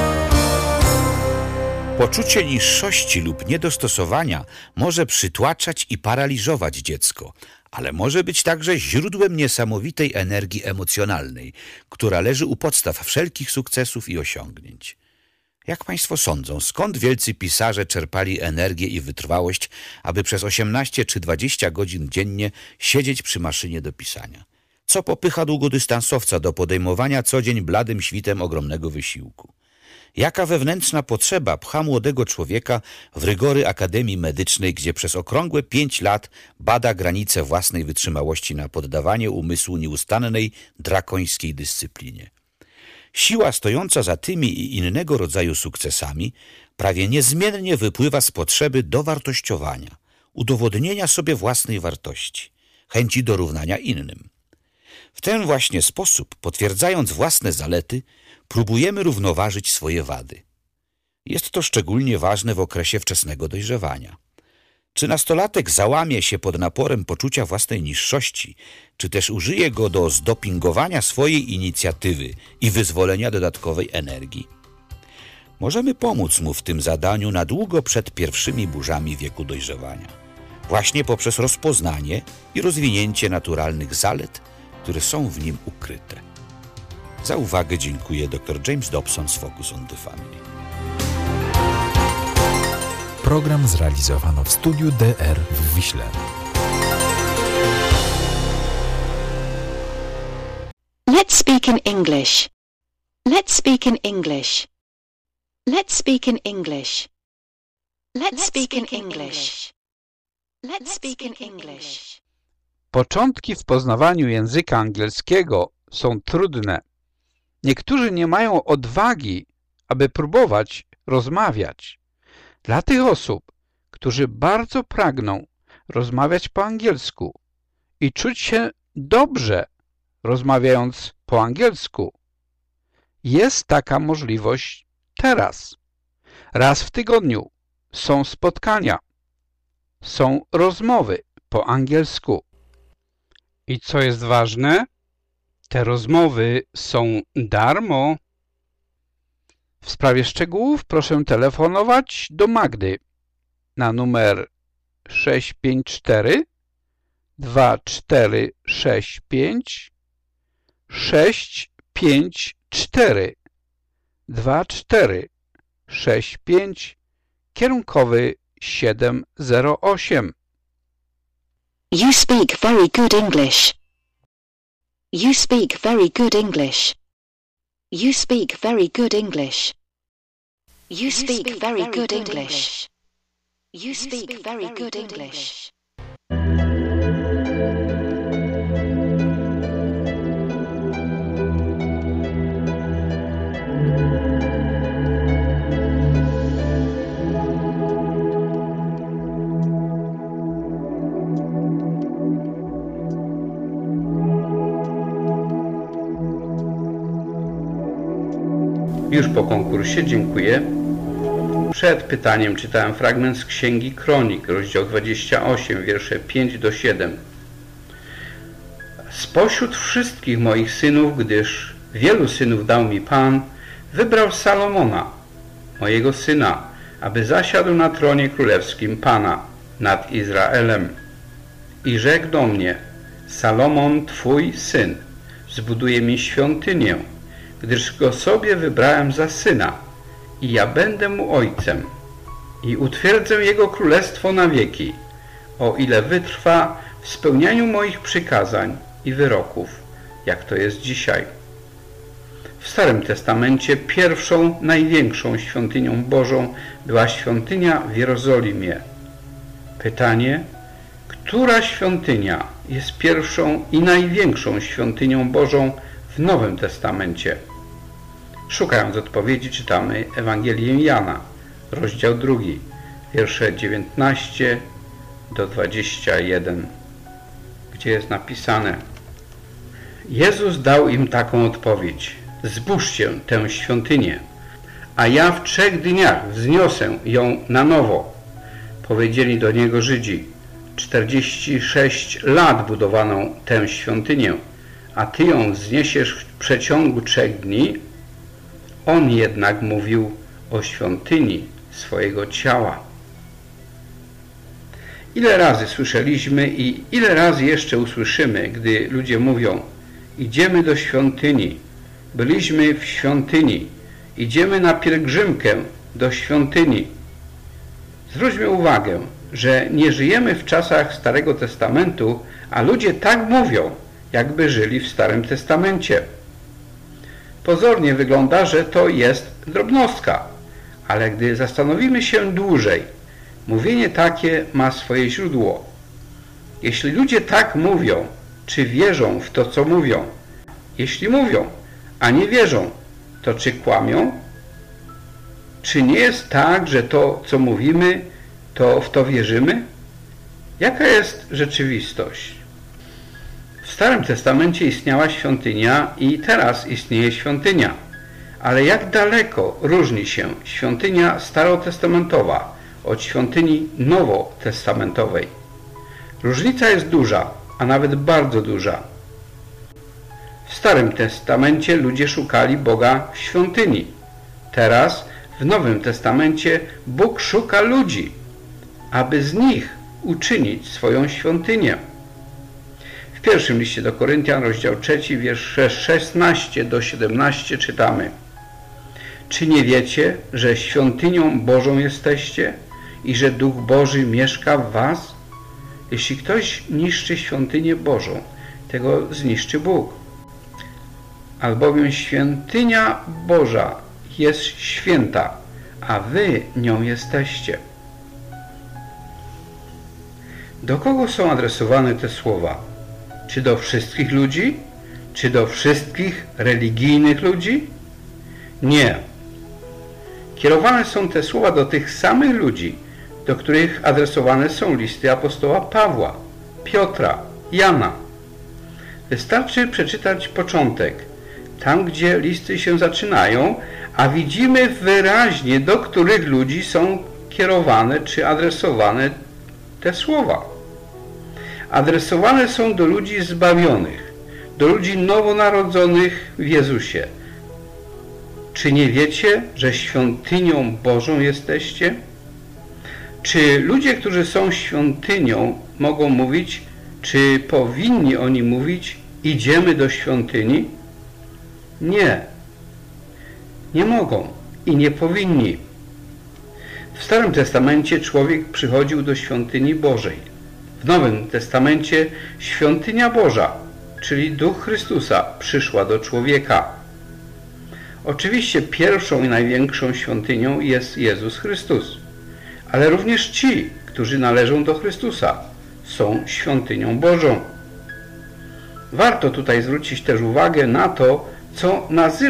Poczucie niższości lub niedostosowania może przytłaczać i paraliżować dziecko, ale może być także źródłem niesamowitej energii emocjonalnej, która leży u podstaw wszelkich sukcesów i osiągnięć. Jak Państwo sądzą, skąd wielcy pisarze czerpali energię i wytrwałość, aby przez 18 czy 20 godzin dziennie siedzieć przy maszynie do pisania? Co popycha długodystansowca do podejmowania co dzień bladym świtem ogromnego wysiłku? Jaka wewnętrzna potrzeba pcha młodego człowieka w rygory Akademii Medycznej, gdzie przez okrągłe 5 lat bada granice własnej wytrzymałości na poddawanie umysłu nieustannej, drakońskiej dyscyplinie? Siła stojąca za tymi i innego rodzaju sukcesami prawie niezmiennie wypływa z potrzeby dowartościowania, udowodnienia sobie własnej wartości, chęci dorównania innym. W ten właśnie sposób, potwierdzając własne zalety, próbujemy równoważyć swoje wady. Jest to szczególnie ważne w okresie wczesnego dojrzewania. Czy nastolatek załamie się pod naporem poczucia własnej niższości, czy też użyje go do zdopingowania swojej inicjatywy i wyzwolenia dodatkowej energii? Możemy pomóc mu w tym zadaniu na długo przed pierwszymi burzami wieku dojrzewania, właśnie poprzez rozpoznanie i rozwinięcie naturalnych zalet, które są w nim ukryte. Za uwagę dziękuję dr James Dobson z Focus on the Family. Program zrealizowano w studiu DR w Wiśle. Let's speak in English. Let's speak in English. Let's speak in English. Let's speak in English. Let's speak in English. Początki w poznawaniu języka angielskiego są trudne. Niektórzy nie mają odwagi, aby próbować rozmawiać. Dla tych osób, którzy bardzo pragną rozmawiać po angielsku i czuć się dobrze rozmawiając po angielsku, jest taka możliwość teraz. Raz w tygodniu są spotkania, są rozmowy po angielsku. I co jest ważne? Te rozmowy są darmo. W sprawie szczegółów proszę telefonować do Magdy na numer 654 2465 654 2465 kierunkowy 708. You speak very good English. You speak very good English. You speak very good English. You speak very good English. You speak very good English. Już po konkursie, dziękuję. Przed pytaniem czytałem fragment z Księgi Kronik, rozdział 28, wiersze 5 do 7. Spośród wszystkich moich synów, gdyż wielu synów dał mi Pan, wybrał Salomona, mojego syna, aby zasiadł na tronie królewskim Pana nad Izraelem. I rzekł do mnie: Salomon, twój syn, zbuduje mi świątynię, gdyż go sobie wybrałem za syna i ja będę mu ojcem i utwierdzę Jego królestwo na wieki, o ile wytrwa w spełnianiu moich przykazań i wyroków, jak to jest dzisiaj. W Starym Testamencie pierwszą, największą świątynią Bożą była świątynia w Jerozolimie. Pytanie, która świątynia jest pierwszą i największą świątynią Bożą w Nowym Testamencie? Szukając odpowiedzi czytamy Ewangelię Jana, rozdział 2, wiersze 19 do 21, gdzie jest napisane: Jezus dał im taką odpowiedź: zbóżcie tę świątynię, a ja w 3 dniach wzniosę ją na nowo. Powiedzieli do Niego Żydzi: 46 lat budowano tę świątynię, a Ty ją wzniesiesz w przeciągu 3 dni? On jednak mówił o świątyni swojego ciała. Ile razy słyszeliśmy i ile razy jeszcze usłyszymy, gdy ludzie mówią: idziemy do świątyni, byliśmy w świątyni, idziemy na pielgrzymkę do świątyni. Zwróćmy uwagę, że nie żyjemy w czasach Starego Testamentu, a ludzie tak mówią, jakby żyli w Starym Testamencie. Pozornie wygląda, że to jest drobnostka, ale gdy zastanowimy się dłużej, mówienie takie ma swoje źródło. Jeśli ludzie tak mówią, czy wierzą w to, co mówią? Jeśli mówią, a nie wierzą, to czy kłamią? Czy nie jest tak, że to, co mówimy, to w to wierzymy? Jaka jest rzeczywistość? W Starym Testamencie istniała świątynia i teraz istnieje świątynia. Ale jak daleko różni się świątynia starotestamentowa od świątyni nowotestamentowej? Różnica jest duża, a nawet bardzo duża. W Starym Testamencie ludzie szukali Boga w świątyni. Teraz w Nowym Testamencie Bóg szuka ludzi, aby z nich uczynić swoją świątynię. W pierwszym liście do Koryntian, rozdział 3, wiersze 16 do 17 czytamy: Czy nie wiecie, że świątynią Bożą jesteście i że Duch Boży mieszka w was? Jeśli ktoś niszczy świątynię Bożą, tego zniszczy Bóg. Albowiem świątynia Boża jest święta, a wy nią jesteście. Do kogo są adresowane te słowa? Czy do wszystkich ludzi? Czy do wszystkich religijnych ludzi? Nie. Kierowane są te słowa do tych samych ludzi, do których adresowane są listy apostoła Pawła, Piotra, Jana. Wystarczy przeczytać początek, tam gdzie listy się zaczynają, a widzimy wyraźnie, do których ludzi są kierowane czy adresowane te słowa. Adresowane są do ludzi zbawionych, do ludzi nowonarodzonych w Jezusie. Czy nie wiecie, że świątynią Bożą jesteście? Czy ludzie, którzy są świątynią, mogą mówić, czy powinni oni mówić: idziemy do świątyni? Nie. Nie mogą i nie powinni. W Starym Testamencie człowiek przychodził do świątyni Bożej. W Nowym Testamencie świątynia Boża, czyli Duch Chrystusa, przyszła do człowieka. Oczywiście pierwszą i największą świątynią jest Jezus Chrystus, ale również ci, którzy należą do Chrystusa, są świątynią Bożą. Warto tutaj zwrócić też uwagę na to, co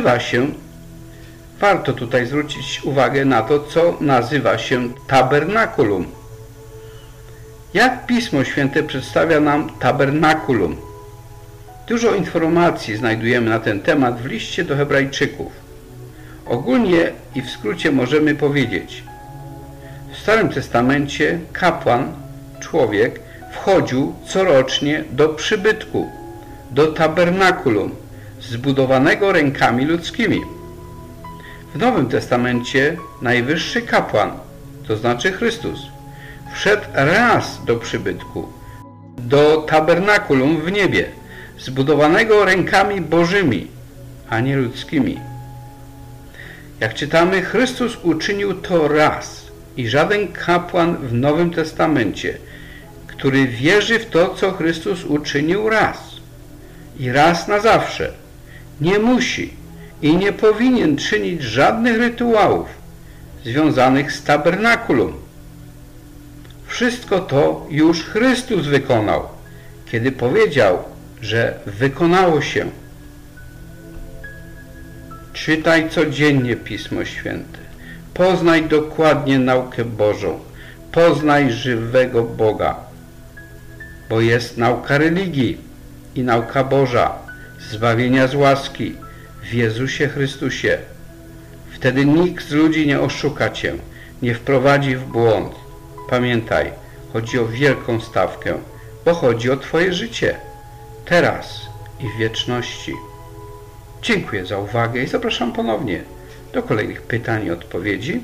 nazywa się tabernakulum. Jak Pismo Święte przedstawia nam tabernakulum? Dużo informacji znajdujemy na ten temat w liście do Hebrajczyków. Ogólnie i w skrócie możemy powiedzieć: w Starym Testamencie kapłan, człowiek, wchodził corocznie do przybytku, do tabernakulum, zbudowanego rękami ludzkimi. W Nowym Testamencie najwyższy kapłan, to znaczy Chrystus, wszedł raz do przybytku, do tabernakulum w niebie, zbudowanego rękami Bożymi, a nie ludzkimi. Jak czytamy, Chrystus uczynił to raz i żaden kapłan w Nowym Testamencie, który wierzy w to, co Chrystus uczynił raz i raz na zawsze, nie musi i nie powinien czynić żadnych rytuałów związanych z tabernakulum. Wszystko to już Chrystus wykonał, kiedy powiedział, że wykonało się. Czytaj codziennie Pismo Święte. Poznaj dokładnie naukę Bożą. Poznaj żywego Boga. Bo jest nauka religii i nauka Boża, zbawienia z łaski w Jezusie Chrystusie. Wtedy nikt z ludzi nie oszuka cię, nie wprowadzi w błąd. Pamiętaj, chodzi o wielką stawkę, bo chodzi o twoje życie, teraz i w wieczności. Dziękuję za uwagę i zapraszam ponownie do kolejnych pytań i odpowiedzi.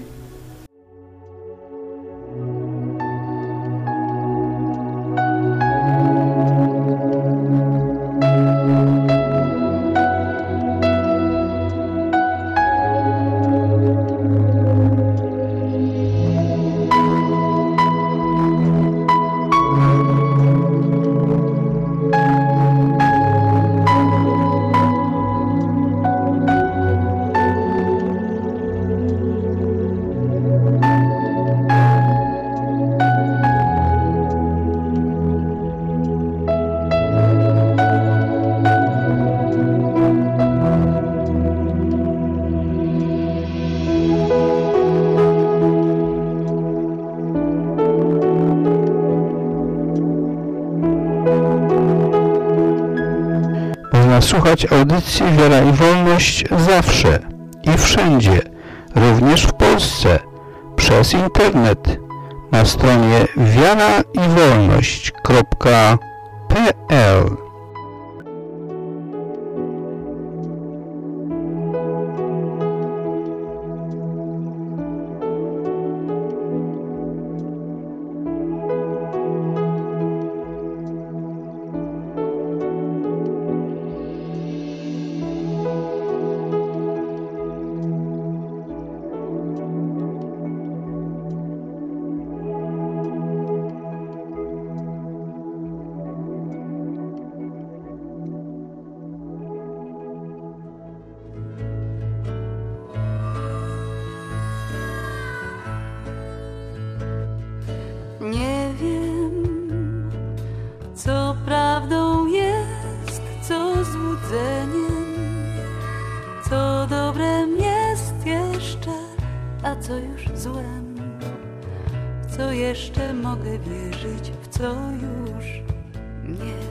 Słuchać audycji Wiara i Wolność zawsze i wszędzie, również w Polsce, przez internet na stronie wiaraiwolność.pl. Nie wiem, co prawdą jest, co złudzeniem, co dobrem jest jeszcze, a co już złem. W co jeszcze mogę wierzyć, w co już nie.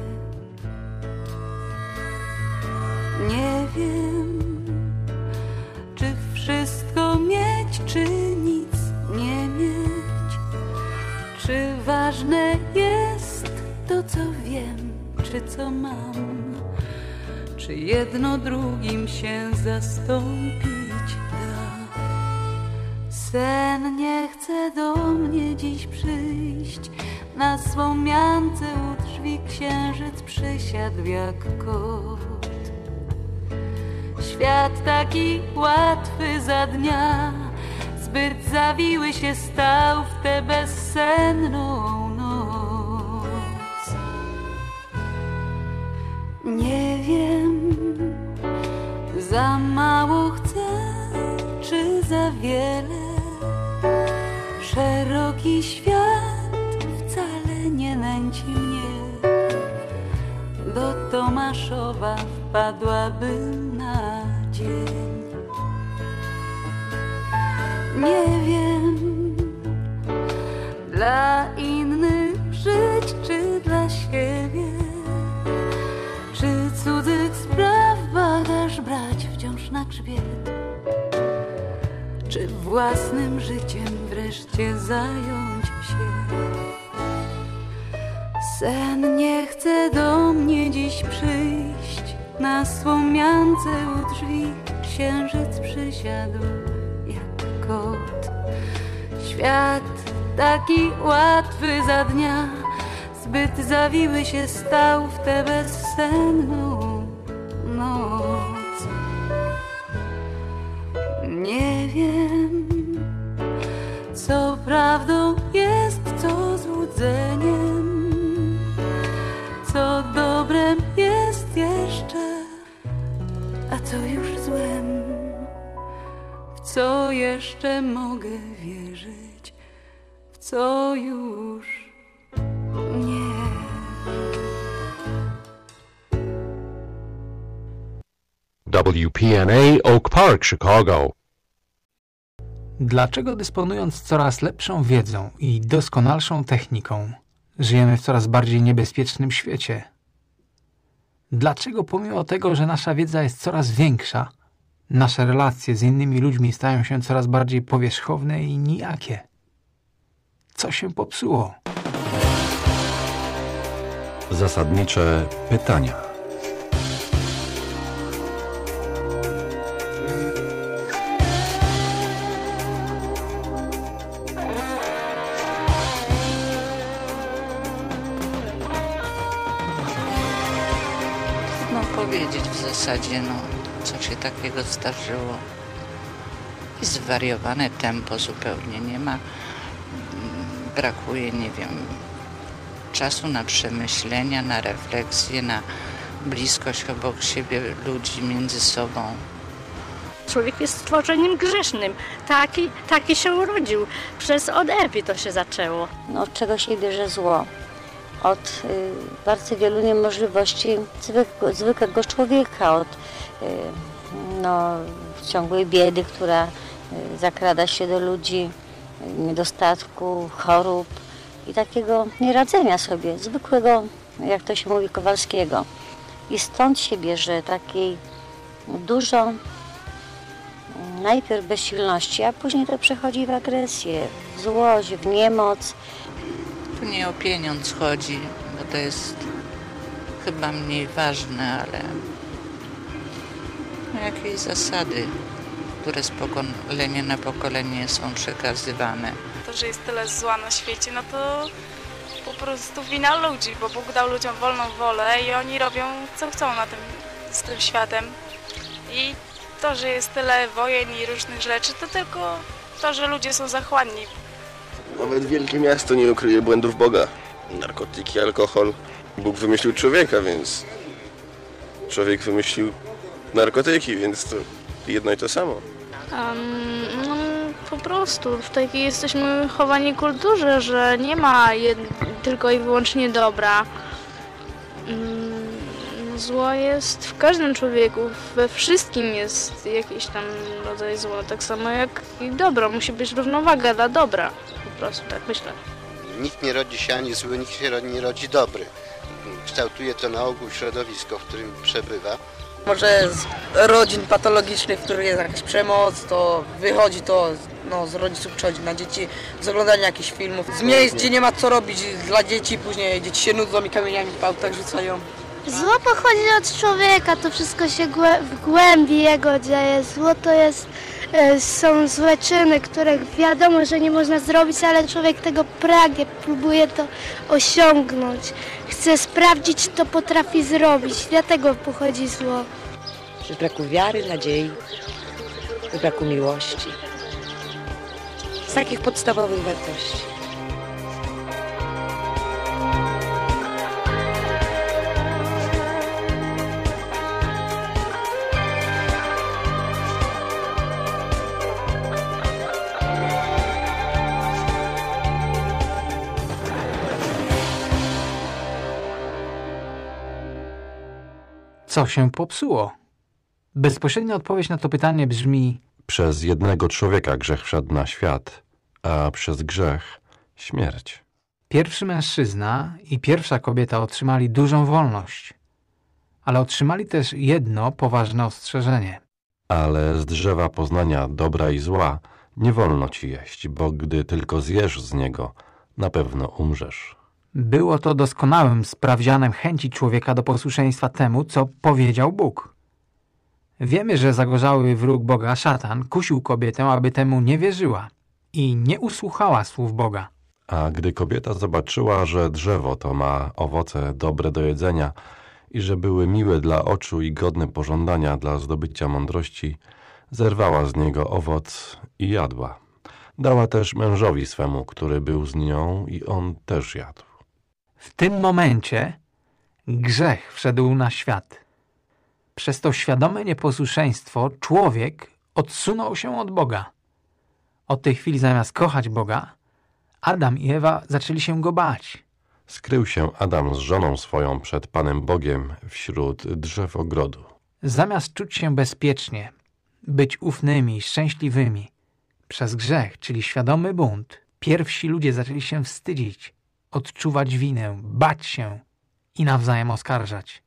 Nie wiem, czy wszystko mieć, czy nic nie mieć. Czy ważne jest to, co wiem, czy co mam? Czy jedno drugim się zastąpić da? Sen nie chce do mnie dziś przyjść, na swą miance u drzwi księżyc przysiadł jak kot. Świat taki łatwy za dnia, zbyt zawiły się stał w tę bezsenną noc. Nie wiem, za mało chcę, czy za wiele. Szeroki świat wcale nie nęci mnie. Do Tomaszowa wpadłabym na dzień. Nie wiem, dla innych żyć, czy dla siebie, czy cudzych spraw bagaż brać wciąż na grzbiet, czy własnym życiem wreszcie zająć się. Sen nie chce do mnie dziś przyjść, na swą miance u drzwi księżyc przysiadł jak kot. Świat taki łatwy za dnia, zbyt zawiły się stał w tę bezsenną noc. Nie wiem, co Co prawdą jest, co złudzeniem, co dobrem jest jeszcze, a co już złem. W co jeszcze mogę wierzyć, w co już nie. WPNA Oak Park, Chicago. Dlaczego dysponując coraz lepszą wiedzą i doskonalszą techniką, żyjemy w coraz bardziej niebezpiecznym świecie? Dlaczego pomimo tego, że nasza wiedza jest coraz większa, nasze relacje z innymi ludźmi stają się coraz bardziej powierzchowne i nijakie? Co się popsuło? Zasadnicze pytania. Powiedzieć w zasadzie, co się takiego zdarzyło. I zwariowane tempo zupełnie nie ma. Brakuje, nie wiem, czasu na przemyślenia, na refleksję, na bliskość obok siebie ludzi między sobą. Człowiek jest stworzeniem grzesznym. Taki się urodził. Od Ewy to się zaczęło. Od czego się bierze zło? Od bardzo wielu niemożliwości zwykłego człowieka, od ciągłej biedy, która zakrada się do ludzi, niedostatku, chorób i takiego nieradzenia sobie, zwykłego, jak to się mówi, Kowalskiego. I stąd się bierze takiej dużo, najpierw bezsilności, a później to przechodzi w agresję, w złość, w niemoc. Tu nie o pieniądz chodzi, bo to jest chyba mniej ważne, ale jakieś zasady, które z pokolenia na pokolenie są przekazywane. To, że jest tyle zła na świecie, to po prostu wina ludzi, bo Bóg dał ludziom wolną wolę i oni robią co chcą z tym światem. I to, że jest tyle wojen i różnych rzeczy, to tylko to, że ludzie są zachłanni. Nawet wielkie miasto nie ukryje błędów Boga. Narkotyki, alkohol. Bóg wymyślił człowieka, więc człowiek wymyślił narkotyki, więc to jedno i to samo. Po prostu w takiej jesteśmy chowani kulturze, że nie ma tylko i wyłącznie dobra. Zło jest w każdym człowieku, we wszystkim jest jakiś tam rodzaj zła, tak samo jak i dobro. Musi być równowaga dla dobra, po prostu, tak myślę. Nikt nie rodzi się ani zły, nikt się nie rodzi dobry. Kształtuje to na ogół środowisko, w którym przebywa. Może z rodzin patologicznych, w których jest jakaś przemoc, to wychodzi to z rodziców przechodzi na dzieci, z oglądania jakichś filmów. Z miejsc, gdzie nie ma co robić dla dzieci, później dzieci się nudzą i kamieniami w autach rzucają. Zło pochodzi od człowieka, to wszystko się w głębi jego dzieje. Zło to są złe czyny, których wiadomo, że nie można zrobić, ale człowiek tego pragnie, próbuje to osiągnąć. Chce sprawdzić, to potrafi zrobić, dlatego pochodzi zło. Z braku wiary, nadziei, z braku miłości. Z takich podstawowych wartości. Co się popsuło? Bezpośrednia odpowiedź na to pytanie brzmi: przez jednego człowieka grzech wszedł na świat, a przez grzech śmierć. Pierwszy mężczyzna i pierwsza kobieta otrzymali dużą wolność, ale otrzymali też jedno poważne ostrzeżenie. Ale z drzewa poznania dobra i zła nie wolno ci jeść, bo gdy tylko zjesz z niego, na pewno umrzesz. Było to doskonałym sprawdzianem chęci człowieka do posłuszeństwa temu, co powiedział Bóg. Wiemy, że zagorzały wróg Boga, szatan, kusił kobietę, aby temu nie wierzyła i nie usłuchała słów Boga. A gdy kobieta zobaczyła, że drzewo to ma owoce dobre do jedzenia i że były miłe dla oczu i godne pożądania dla zdobycia mądrości, zerwała z niego owoc i jadła. Dała też mężowi swemu, który był z nią, i on też jadł. W tym momencie grzech wszedł na świat. Przez to świadome nieposłuszeństwo człowiek odsunął się od Boga. Od tej chwili zamiast kochać Boga, Adam i Ewa zaczęli się Go bać. Skrył się Adam z żoną swoją przed Panem Bogiem wśród drzew ogrodu. Zamiast czuć się bezpiecznie, być ufnymi, szczęśliwymi, przez grzech, czyli świadomy bunt, pierwsi ludzie zaczęli się wstydzić, odczuwać winę, bać się i nawzajem oskarżać.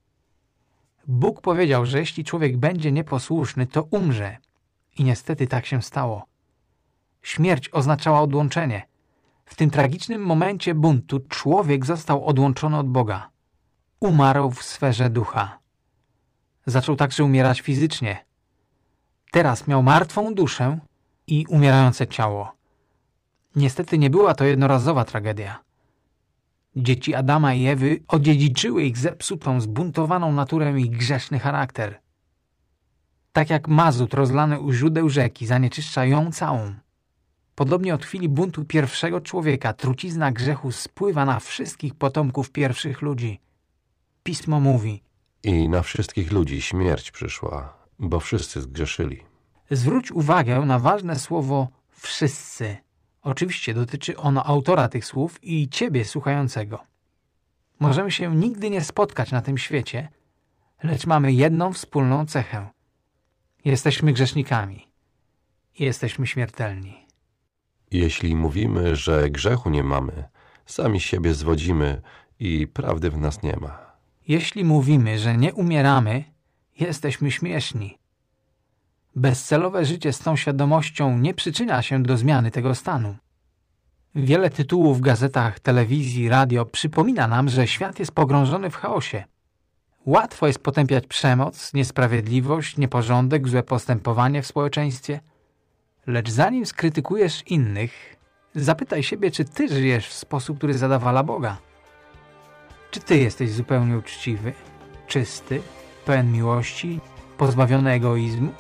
Bóg powiedział, że jeśli człowiek będzie nieposłuszny, to umrze. I niestety tak się stało. Śmierć oznaczała odłączenie. W tym tragicznym momencie buntu człowiek został odłączony od Boga. Umarł w sferze ducha. Zaczął także umierać fizycznie. Teraz miał martwą duszę i umierające ciało. Niestety nie była to jednorazowa tragedia. Dzieci Adama i Ewy odziedziczyły ich zepsutą, zbuntowaną naturę i grzeszny charakter. Tak jak mazut rozlany u źródeł rzeki zanieczyszcza ją całą. Podobnie od chwili buntu pierwszego człowieka trucizna grzechu spływa na wszystkich potomków pierwszych ludzi. Pismo mówi: I na wszystkich ludzi śmierć przyszła, bo wszyscy zgrzeszyli. Zwróć uwagę na ważne słowo wszyscy. Oczywiście dotyczy ono autora tych słów i ciebie słuchającego. Możemy się nigdy nie spotkać na tym świecie, lecz mamy jedną wspólną cechę. Jesteśmy grzesznikami. Jesteśmy śmiertelni. Jeśli mówimy, że grzechu nie mamy, sami siebie zwodzimy i prawdy w nas nie ma. Jeśli mówimy, że nie umieramy, jesteśmy śmieszni. Bezcelowe życie z tą świadomością nie przyczynia się do zmiany tego stanu. Wiele tytułów w gazetach, telewizji, radio przypomina nam, że świat jest pogrążony w chaosie. Łatwo jest potępiać przemoc, niesprawiedliwość, nieporządek, złe postępowanie w społeczeństwie. Lecz zanim skrytykujesz innych, zapytaj siebie, czy ty żyjesz w sposób, który zadowala Boga. Czy ty jesteś zupełnie uczciwy, czysty, pełen miłości, pozbawiony egoizmu?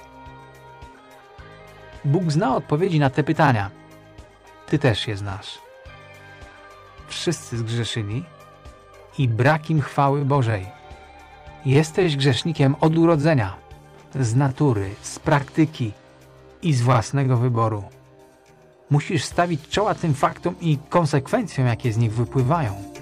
Bóg zna odpowiedzi na te pytania. Ty też je znasz. Wszyscy zgrzeszyli i brak im chwały Bożej. Jesteś grzesznikiem od urodzenia, z natury, z praktyki i z własnego wyboru. Musisz stawić czoła tym faktom i konsekwencjom, jakie z nich wypływają.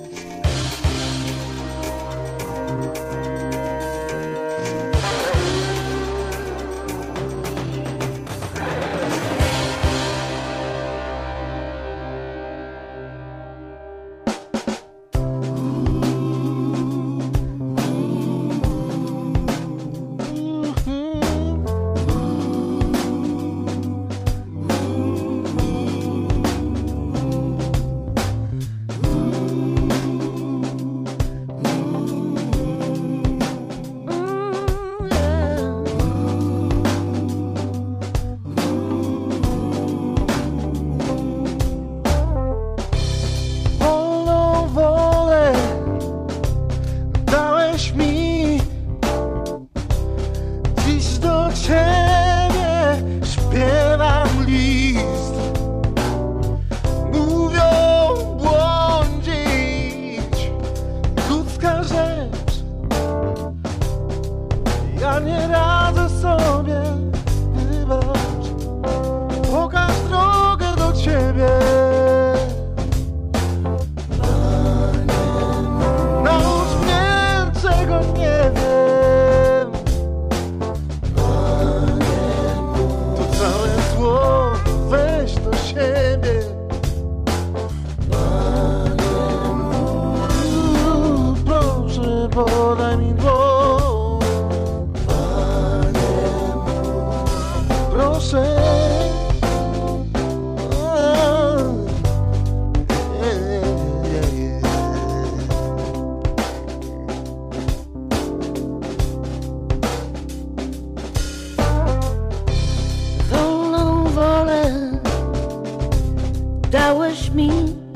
Dałeś mi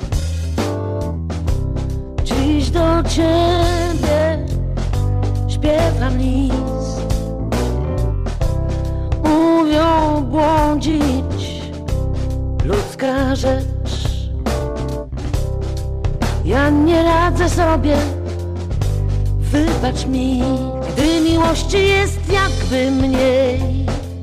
dziś do Ciebie śpiewam list. Mówią błądzić jedna rzecz. Ja nie radzę sobie, wybacz mi, gdy miłości jest jakby mniej.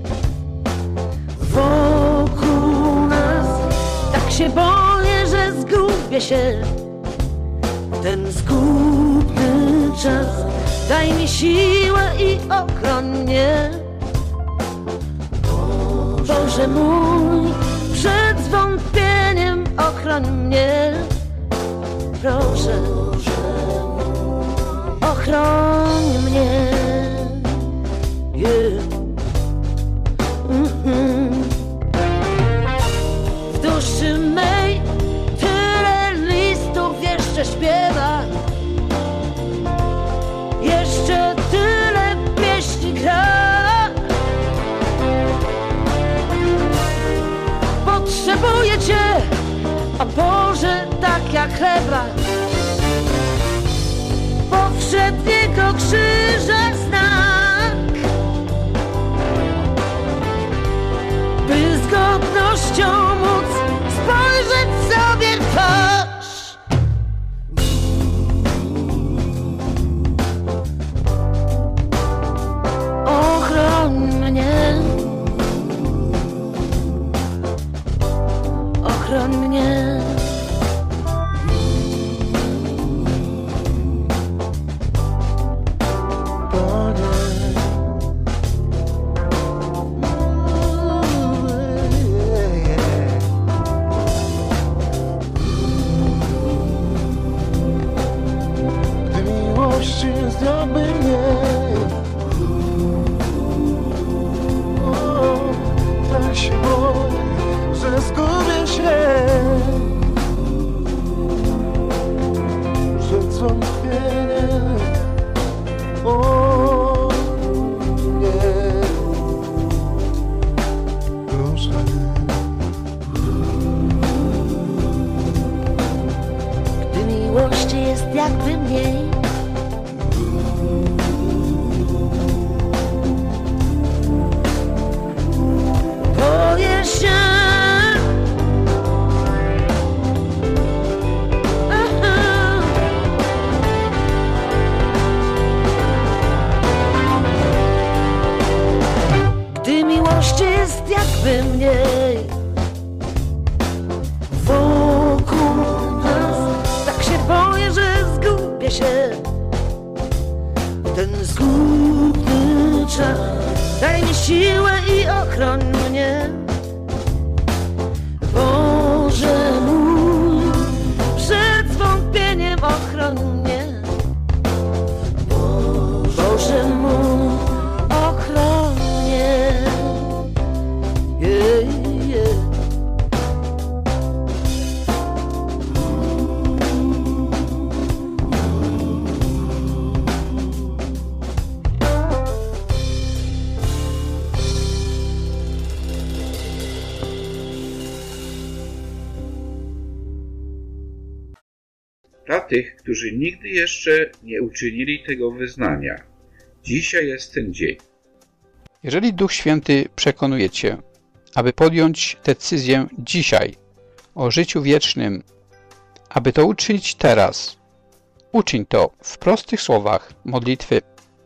Wokół nas tak się boję, że zgubię się w ten zgubny czas. Daj mi siłę i ochroń mnie, Boże mój, przed zwątpieniem ochroń mnie. Proszę, ochroń mnie. Yeah. W duszy mej tyle listów jeszcze śpiewa, jeszcze tyle pieśni gra. Potrzebuję Cię, o Boże, tak jak chleba powszedniego krzyża znak, by z godnością móc spojrzeć sobie w twarz. Ochroń mnie, ochroń mnie. Dla tych, którzy nigdy jeszcze nie uczynili tego wyznania, dzisiaj jest ten dzień. Jeżeli Duch Święty przekonuje Cię, aby podjąć decyzję dzisiaj o życiu wiecznym, aby to uczynić teraz, uczyń to w prostych słowach modlitwy.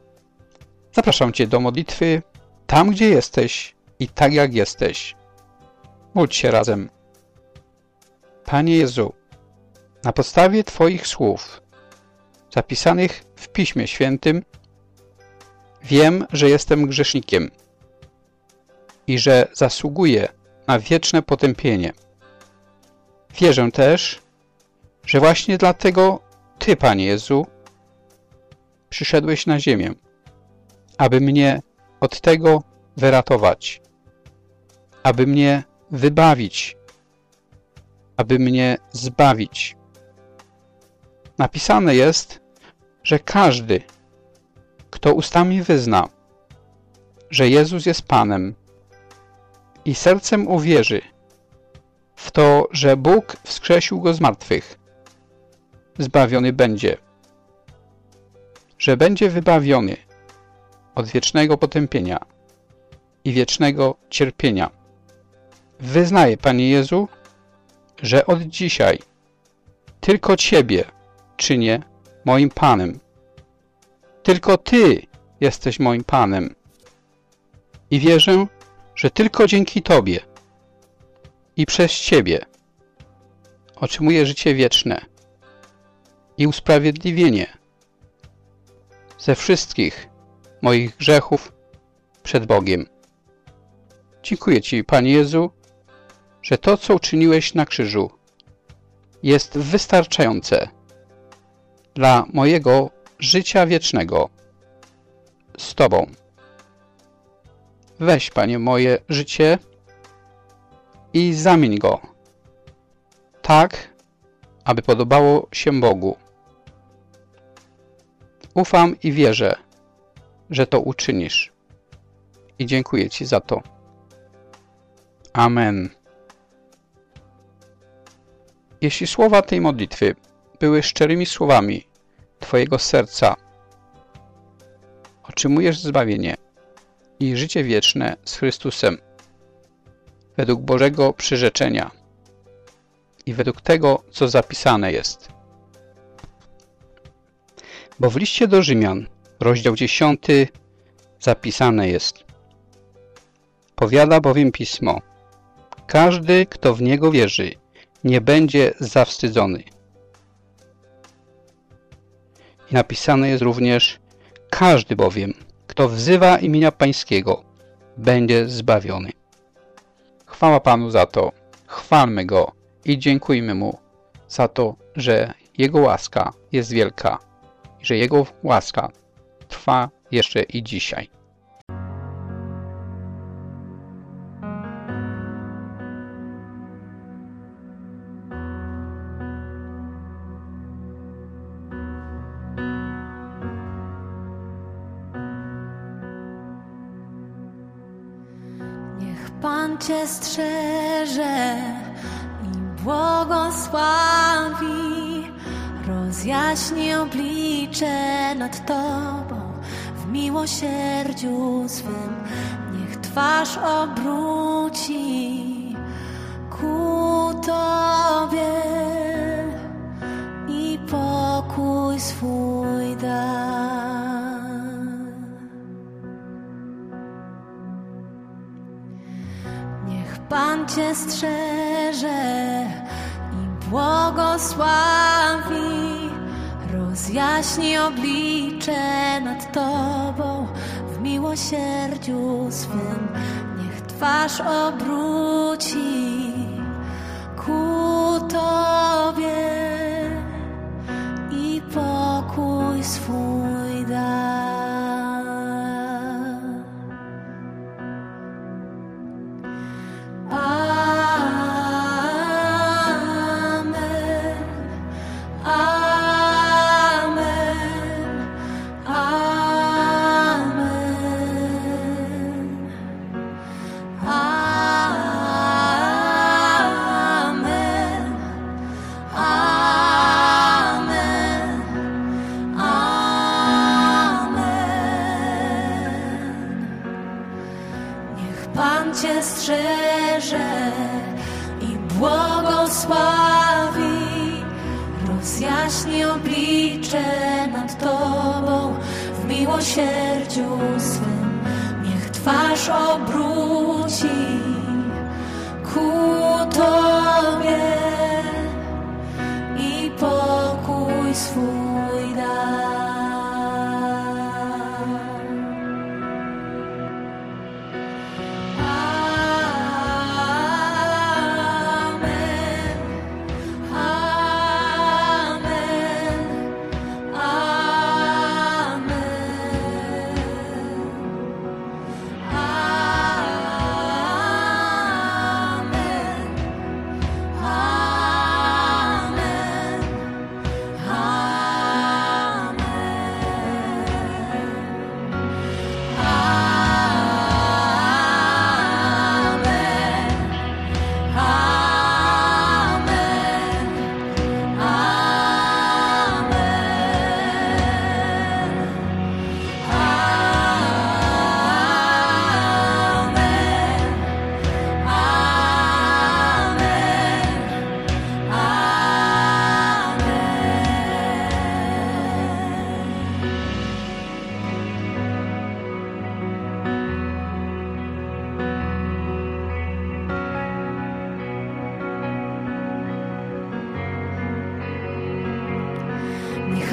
Zapraszam Cię do modlitwy tam, gdzie jesteś i tak jak jesteś. Módl się razem. Panie Jezu, na podstawie Twoich słów, zapisanych w Piśmie Świętym, wiem, że jestem grzesznikiem i że zasługuję na wieczne potępienie. Wierzę też, że właśnie dlatego Ty, Panie Jezu, przyszedłeś na ziemię, aby mnie od tego wyratować, aby mnie wybawić, aby mnie zbawić. Napisane jest, że każdy, kto ustami wyzna, że Jezus jest Panem i sercem uwierzy w to, że Bóg wskrzesił Go z martwych, zbawiony będzie, że będzie wybawiony od wiecznego potępienia i wiecznego cierpienia. Wyznaję, Panie Jezu, że od dzisiaj tylko Ciebie czynię moim Panem. Tylko Ty jesteś moim Panem. I wierzę, że tylko dzięki Tobie i przez Ciebie otrzymuję życie wieczne i usprawiedliwienie ze wszystkich moich grzechów przed Bogiem. Dziękuję Ci, Panie Jezu, że to, co uczyniłeś na krzyżu, jest wystarczające dla mojego życia wiecznego z Tobą. Weź, Panie, moje życie i zamień go tak, aby podobało się Bogu. Ufam i wierzę, że to uczynisz. I dziękuję Ci za to. Amen. Jeśli słowa tej modlitwy były szczerymi słowami Twojego serca, otrzymujesz zbawienie i życie wieczne z Chrystusem według Bożego przyrzeczenia i według tego, co zapisane jest. Bo w liście do Rzymian, rozdział 10, zapisane jest: powiada bowiem Pismo: każdy, kto w Niego wierzy, nie będzie zawstydzony. I napisane jest również: każdy bowiem, kto wzywa imienia Pańskiego, będzie zbawiony. Chwała Panu za to, chwalmy Go i dziękujmy Mu za to, że Jego łaska jest wielka i że Jego łaska trwa jeszcze i dzisiaj. Pan Cię strzeże i błogosławi, rozjaśni oblicze nad Tobą w miłosierdziu swym. Niech twarz obróci ku Tobie i pokój swój da. Pan Cię strzeże i błogosławi, rozjaśni oblicze nad Tobą w miłosierdziu swym. Niech twarz obróci ku Tobie i pokój swój da. Pan Cię strzeże i błogosławi, rozjaśni oblicze nad Tobą w miłosierdziu swym. Niech twarz obróci ku Tobie i pokój swój da.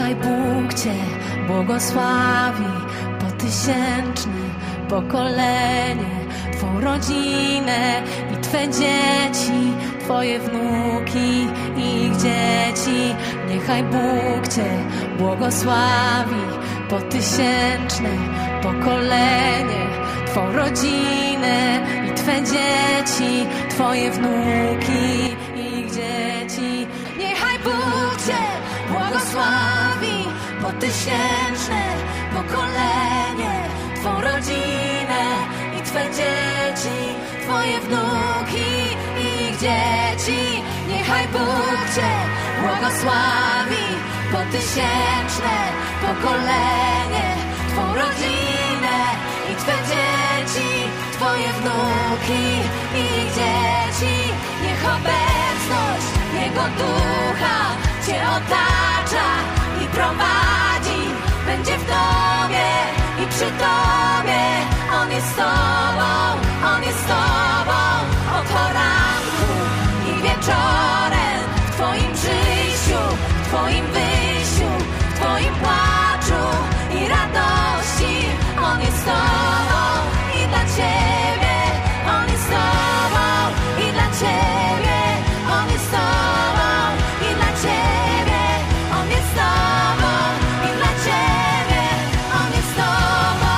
Niechaj Bóg Cię błogosławi po tysięczne pokolenie, Twą rodzinę i Twe dzieci, Twoje wnuki i ich dzieci. Niechaj Bóg Cię błogosławi po tysięczne pokolenie, Twą rodzinę i Twe dzieci, Twoje wnuki i ich dzieci. Niechaj Bóg Cię błogosławi po tysięczne pokolenie, Twą rodzinę i Twe dzieci, Twoje wnuki i ich dzieci. Niechaj Bóg Cię błogosławi po tysięczne pokolenie, Twą rodzinę i Twe dzieci, Twoje wnuki i ich dzieci. Niech obecność Jego Ducha Cię otacza i prowadzi, będzie w Tobie i przy Tobie. On jest z Tobą, On jest z Tobą od poranku i wieczorem, w Twoim życiu, w Twoim wyjściu, w Twoim płaczu i radości. On jest z Tobą i dla Ciebie, On jest z Tobą i dla Ciebie, On jest z Tobą i dla Ciebie, On jest z Tobą i dla Ciebie, On jest z Tobą.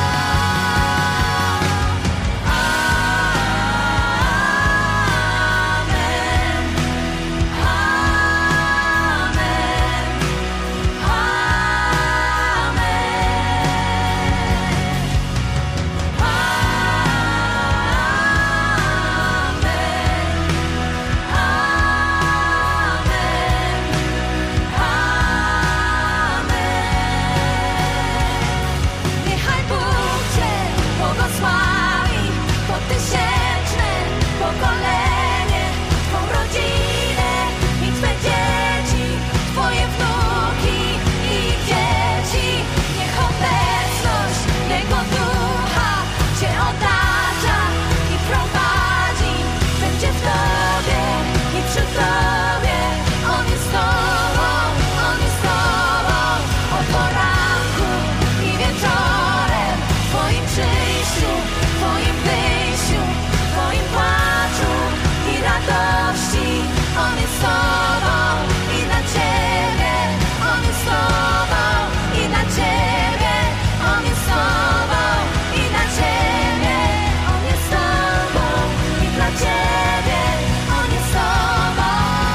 Niechaj Bóg Cię błogosławi po tysięczne pokolenie, Twą rodzinę i Twe dzieci, Twoje wnuki i ich dzieci. Niech obecność Jego Ducha Cię otacza i prowadzi, będzie w Tobie i przy Tobie. On jest z Tobą, On jest z Tobą od poranku i wieczorem, w Twoim przyjściu, w Twoim wyjściu, w Twoim płaczu i radości. On jest z Tobą i dla Ciebie, On jest z Tobą i dla Ciebie, On jest z Tobą i dla Ciebie, On jest z Tobą i dla Ciebie, On jest z Tobą.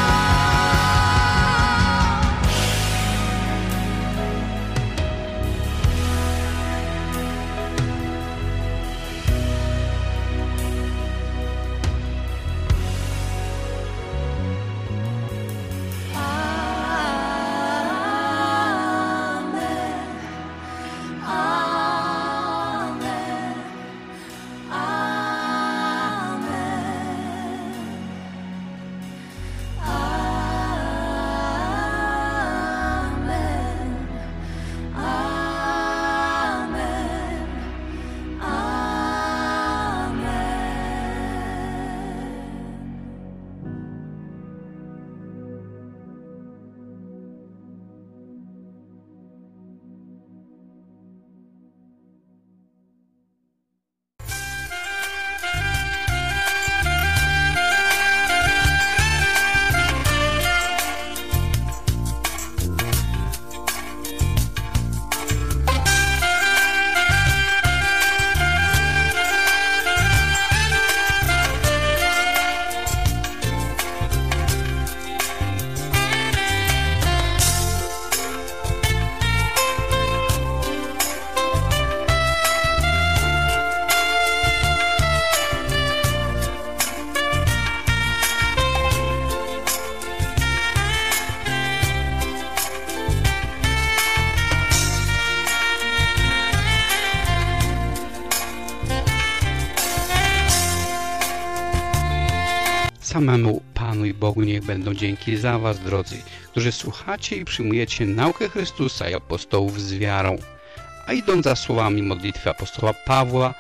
Samemu Panu i Bogu niech będą dzięki za was, drodzy, którzy słuchacie i przyjmujecie naukę Chrystusa i apostołów z wiarą, a idąc za słowami modlitwy apostoła Pawła,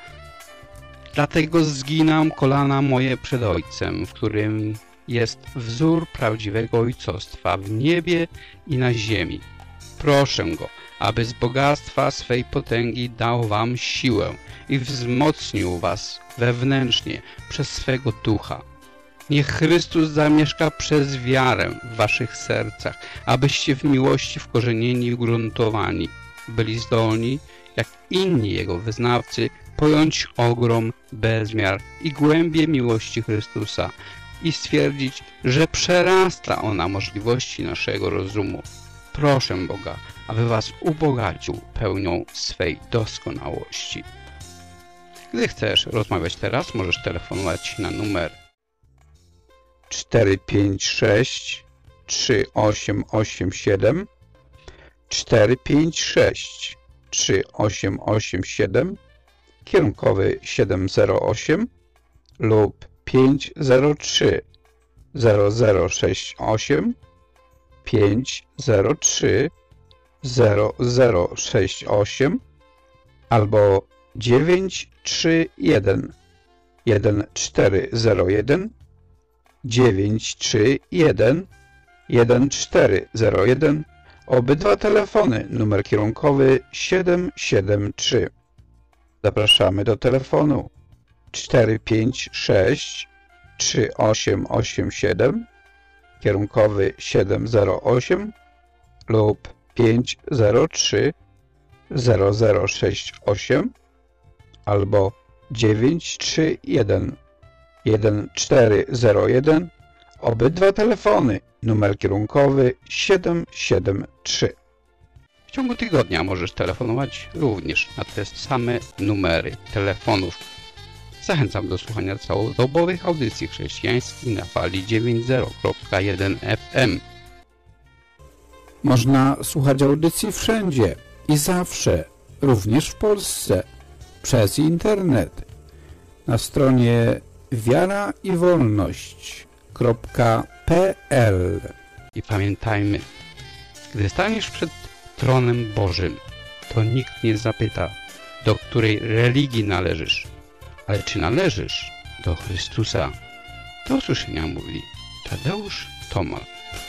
dlatego zginam kolana moje przed Ojcem, w którym jest wzór prawdziwego ojcostwa w niebie i na ziemi, Proszę Go, aby z bogactwa swej potęgi dał wam siłę i wzmocnił was wewnętrznie przez swego Ducha. Niech Chrystus zamieszka przez wiarę w waszych sercach, abyście w miłości wkorzenieni i ugruntowani byli zdolni, jak inni Jego wyznawcy, pojąć ogrom, bezmiar i głębię miłości Chrystusa i stwierdzić, że przerasta ona możliwości naszego rozumu. Proszę Boga, aby was ubogacił pełnią swej doskonałości. Gdy chcesz rozmawiać teraz, możesz telefonować na numer 456 3887 456 3887 kierunkowy 708 lub 503 0068 503 0068 albo 931 1401 931 1401. Obydwa telefony, numer kierunkowy 773. Zapraszamy do telefonu 456 3887 kierunkowy 708 lub 503 0068 albo 931 1401. Obydwa telefony, numer kierunkowy 773. W ciągu tygodnia możesz telefonować również na te same numery telefonów. Zachęcam do słuchania całodobowych audycji chrześcijańskich na fali 90.1 FM. Można słuchać audycji wszędzie i zawsze, również w Polsce, przez internet. Na stronie wiaraiwolność.pl. I pamiętajmy, gdy staniesz przed tronem Bożym, to nikt nie zapyta, do której religii należysz, ale czy należysz do Chrystusa. Do usłyszenia mówi Tadeusz Tomal.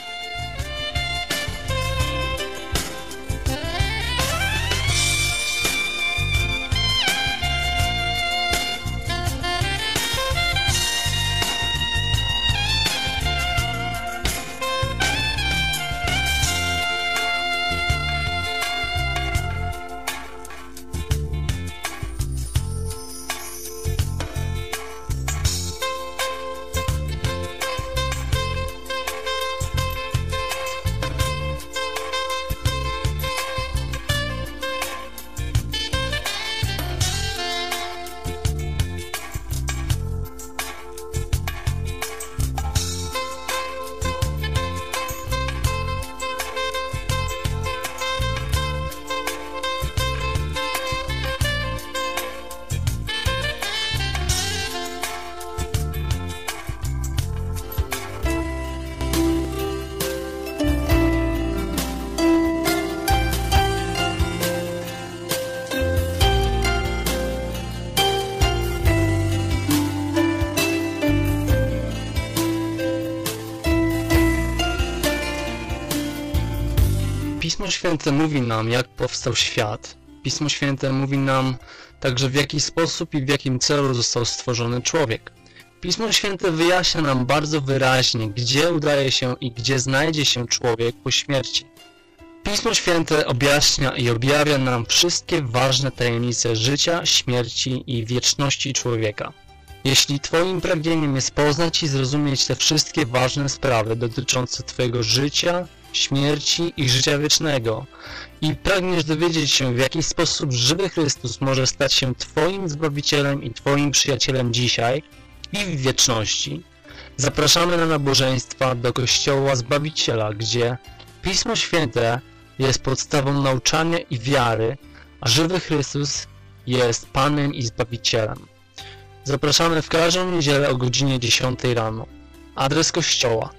Pismo Święte mówi nam, jak powstał świat. Pismo Święte mówi nam także, w jaki sposób i w jakim celu został stworzony człowiek. Pismo Święte wyjaśnia nam bardzo wyraźnie, gdzie udaje się i gdzie znajdzie się człowiek po śmierci. Pismo Święte objaśnia i objawia nam wszystkie ważne tajemnice życia, śmierci i wieczności człowieka. Jeśli Twoim pragnieniem jest poznać i zrozumieć te wszystkie ważne sprawy dotyczące Twojego życia, śmierci i życia wiecznego i pragniesz dowiedzieć się, w jaki sposób żywy Chrystus może stać się Twoim Zbawicielem i Twoim przyjacielem dzisiaj i w wieczności, zapraszamy na nabożeństwa do Kościoła Zbawiciela, gdzie Pismo Święte jest podstawą nauczania i wiary, a żywy Chrystus jest Panem i Zbawicielem. Zapraszamy w każdą niedzielę o godzinie 10 rano. Adres kościoła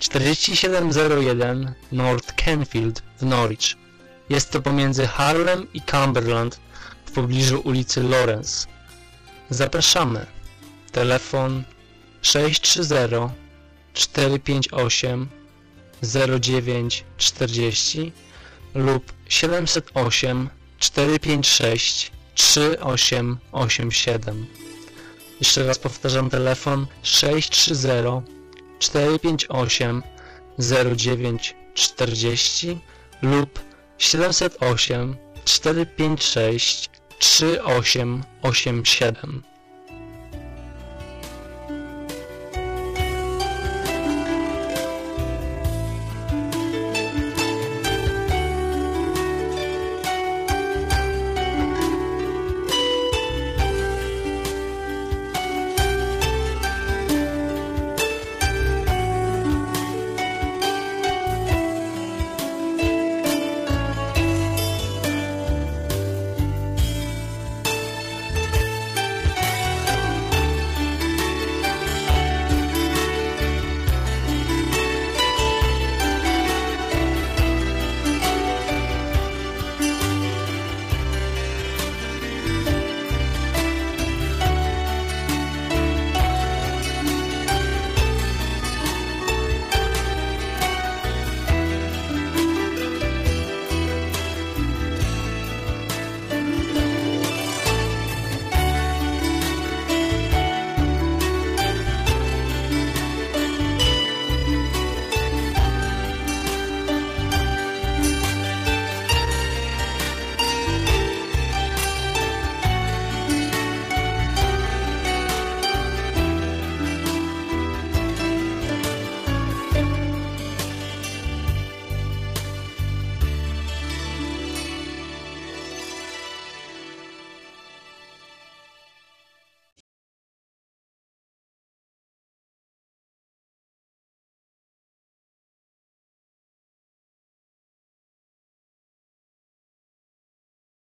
4701 North Canfield w Norwich. Jest to pomiędzy Harlem i Cumberland w pobliżu ulicy Lawrence. Zapraszamy. Telefon 630 458 0940 lub 708 456 3887. Jeszcze raz powtarzam, telefon 630 458 0940 lub 708 456 3887.